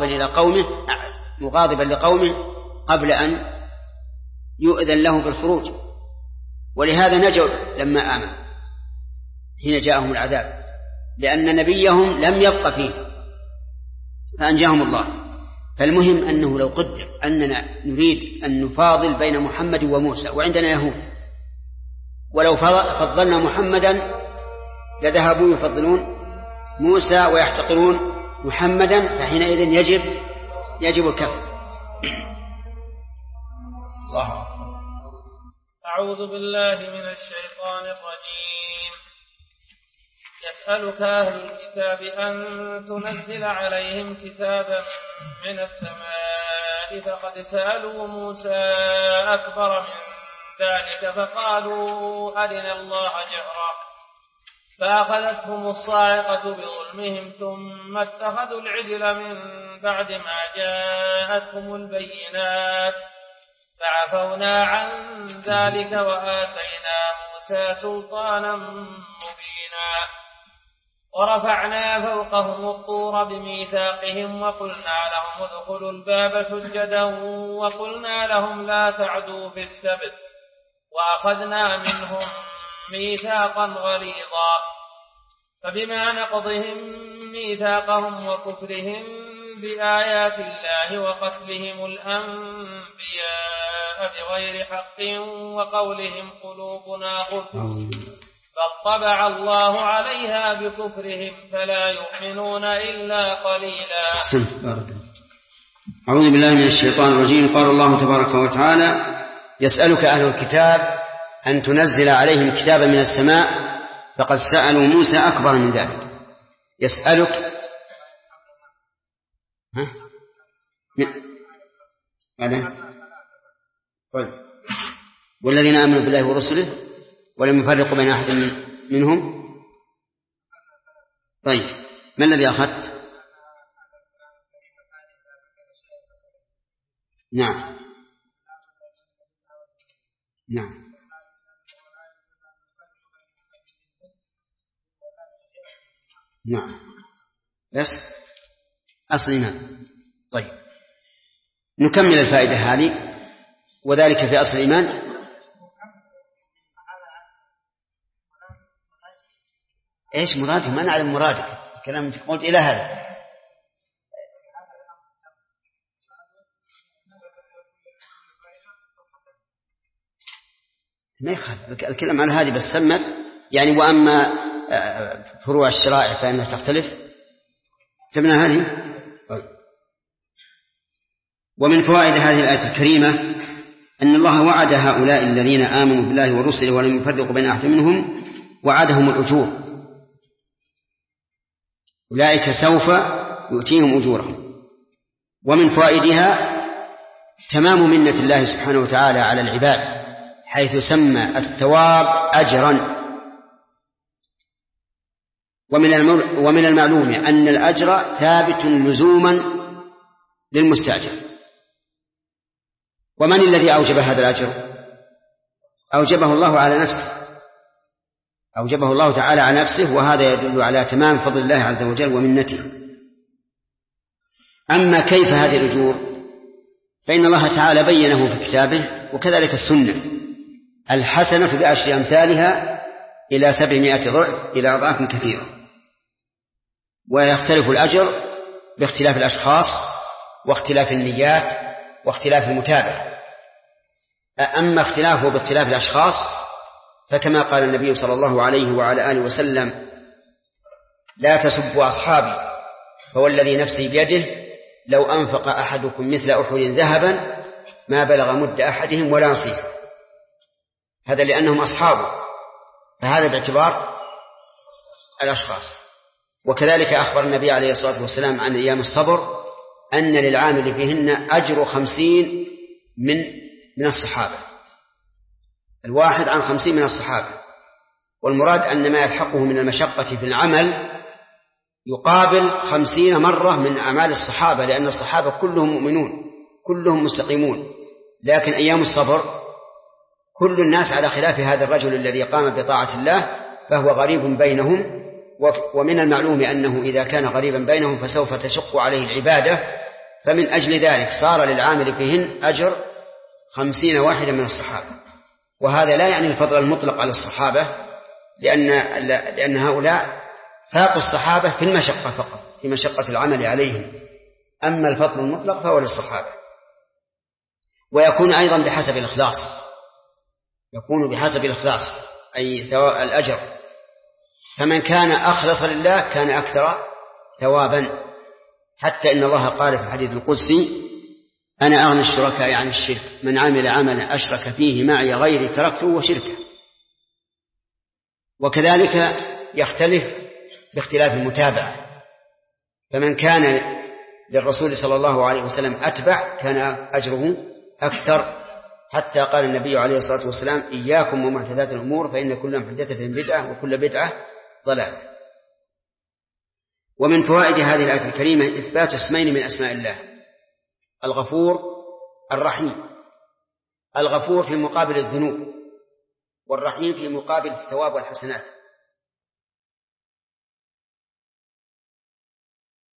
مغاضبا لقومه قبل أن يؤذن له بالخروج، ولهذا نجوا لما آمن حين جاءهم العذاب، لأن نبيهم لم يبق فيه فأنجاهم الله. فالمهم أنه لو قدر أننا نريد أن نفاضل بين محمد وموسى وعندنا يهود، ولو فضلنا محمدا لذهبوا يفضلون موسى ويحتقرون محمدا، فحينئذ يجب الكفر. الله. أعوذ بالله من الشيطان الرجيم. يسألك أهل الكتاب أن تنزل عليهم كتابا من السماء، فقد سألوا موسى أكبر من ذلك فقالوا أرنا الله جهرا، فأخذتهم الصاعقة بظلمهم ثم اتخذوا العجل من بعد ما جاءتهم البينات، فعفونا عن ذلك وآتينا موسى سلطانا مبينا، ورفعنا فوقهم الطور بميثاقهم وقلنا لهم ادخلوا الباب سجدا وقلنا لهم لا تعدوا في السبت، وأخذنا منهم ميثاقا غليظا. فبما نقضهم ميثاقهم وكفرهم بآيات الله وقتلهم الأنبياء بغير حق وقولهم قلوبنا غلف، بل طبع الله عليها بكفرهم فلا يؤمنون إلا قليلا. أعوذ بالله من الشيطان الرجيم. قال الله تبارك وتعالى يسألك أهل الكتاب أن تنزل عليهم كتابا من السماء، فقد سألوا موسى أكبر من ذلك. يسألك طيب. والذين آمنوا بالله ورسله ولم يفرقوا بين أحد منهم. طيب، ما الذي أخذت؟ نعم، نعم. نعم بس أصل الإيمان. طيب نكمل الفائدة هذه، وذلك في أصل الإيمان. إيش مرادك؟ ما نعلم مرادك، كلام قلت إلى هذا. ما يخالف الكلام على هذه بس سمت يعني. وأما فروع الشرائع فإنها تختلف. تبنى هذه. طيب. ومن فوائد هذه الآية الكريمة أن الله وعد هؤلاء الذين آمنوا بالله ورسله ولم يفرقوا بين أحد منهم وعدهم الأجور، أولئك سوف يؤتيهم أجورهم. ومن فوائدها تمام منة الله سبحانه وتعالى على العباد، حيث سمى الثواب أجرا. ومن المعلوم أن الأجر ثابت لزوما للمستأجر. ومن الذي أوجب هذا الأجر؟ أوجبه الله على نفسه، أوجبه الله تعالى على نفسه، وهذا يدل على تمام فضل الله عز وجل ومنته. أما كيف هذه الأجور فإن الله تعالى بينه في كتابه، وكذلك السنة. الحسنة بعشر أمثالها إلى 700 ضعف إلى أضعاف كثيرة. ويختلف الأجر باختلاف الأشخاص واختلاف النيات واختلاف المتابعة. أما اختلافه باختلاف الأشخاص فكما قال النبي صلى الله عليه وعلى آله وسلم: لا تسبوا أصحابي فوالذي نفسي بيده لو أنفق أحدكم مثل أحد ذهبا ما بلغ مد أحدهم ولا نصيفه. هذا لأنهم أصحابه، فهذا باعتبار الأشخاص. وكذلك أخبر النبي عليه الصلاة والسلام عن أيام الصبر أن للعامل فيهن أجر 50 من الصحابة، الواحد عن 50 من الصحابة. والمراد أن ما يلحقه من المشقة في العمل يقابل 50 مرة من أعمال الصحابة، لأن الصحابة كلهم مؤمنون كلهم مستقيمون. لكن أيام الصبر كل الناس على خلاف هذا الرجل الذي قام بطاعة الله فهو غريب بينهم. ومن المعلوم أنه إذا كان غريبا بينهم فسوف تشق عليه العبادة، فمن أجل ذلك صار للعامل فيهن أجر 50 واحدا من الصحابة. وهذا لا يعني الفضل المطلق على الصحابة، لأن هؤلاء فاقوا الصحابة في المشقة فقط، في مشقة العمل عليهم. أما الفضل المطلق فهو للصحابة. ويكون أيضا بحسب الإخلاص، يكون بحسب الإخلاص أي الأجر. فمن كان أخلص لله كان أكثر ثوابا، حتى إن الله قال في الحديث القدسي: أنا أغنى الشركاء عن الشرك، من عمل عملا أشرك فيه معي غيري تركته وشركه. وكذلك يختلف باختلاف المتابعة، فمن كان للرسول صلى الله عليه وسلم أتبع كان أجره أكثر، حتى قال النبي عليه الصلاة والسلام: إياكم ومحدثات الأمور فإن كل محدثة بدعة وكل بدعة ضلال. ومن فوائد هذه الآية الكريمة إثبات اسمين من أسماء الله: الغفور الرحيم. الغفور في مقابل الذنوب، والرحيم في مقابل الثواب والحسنات.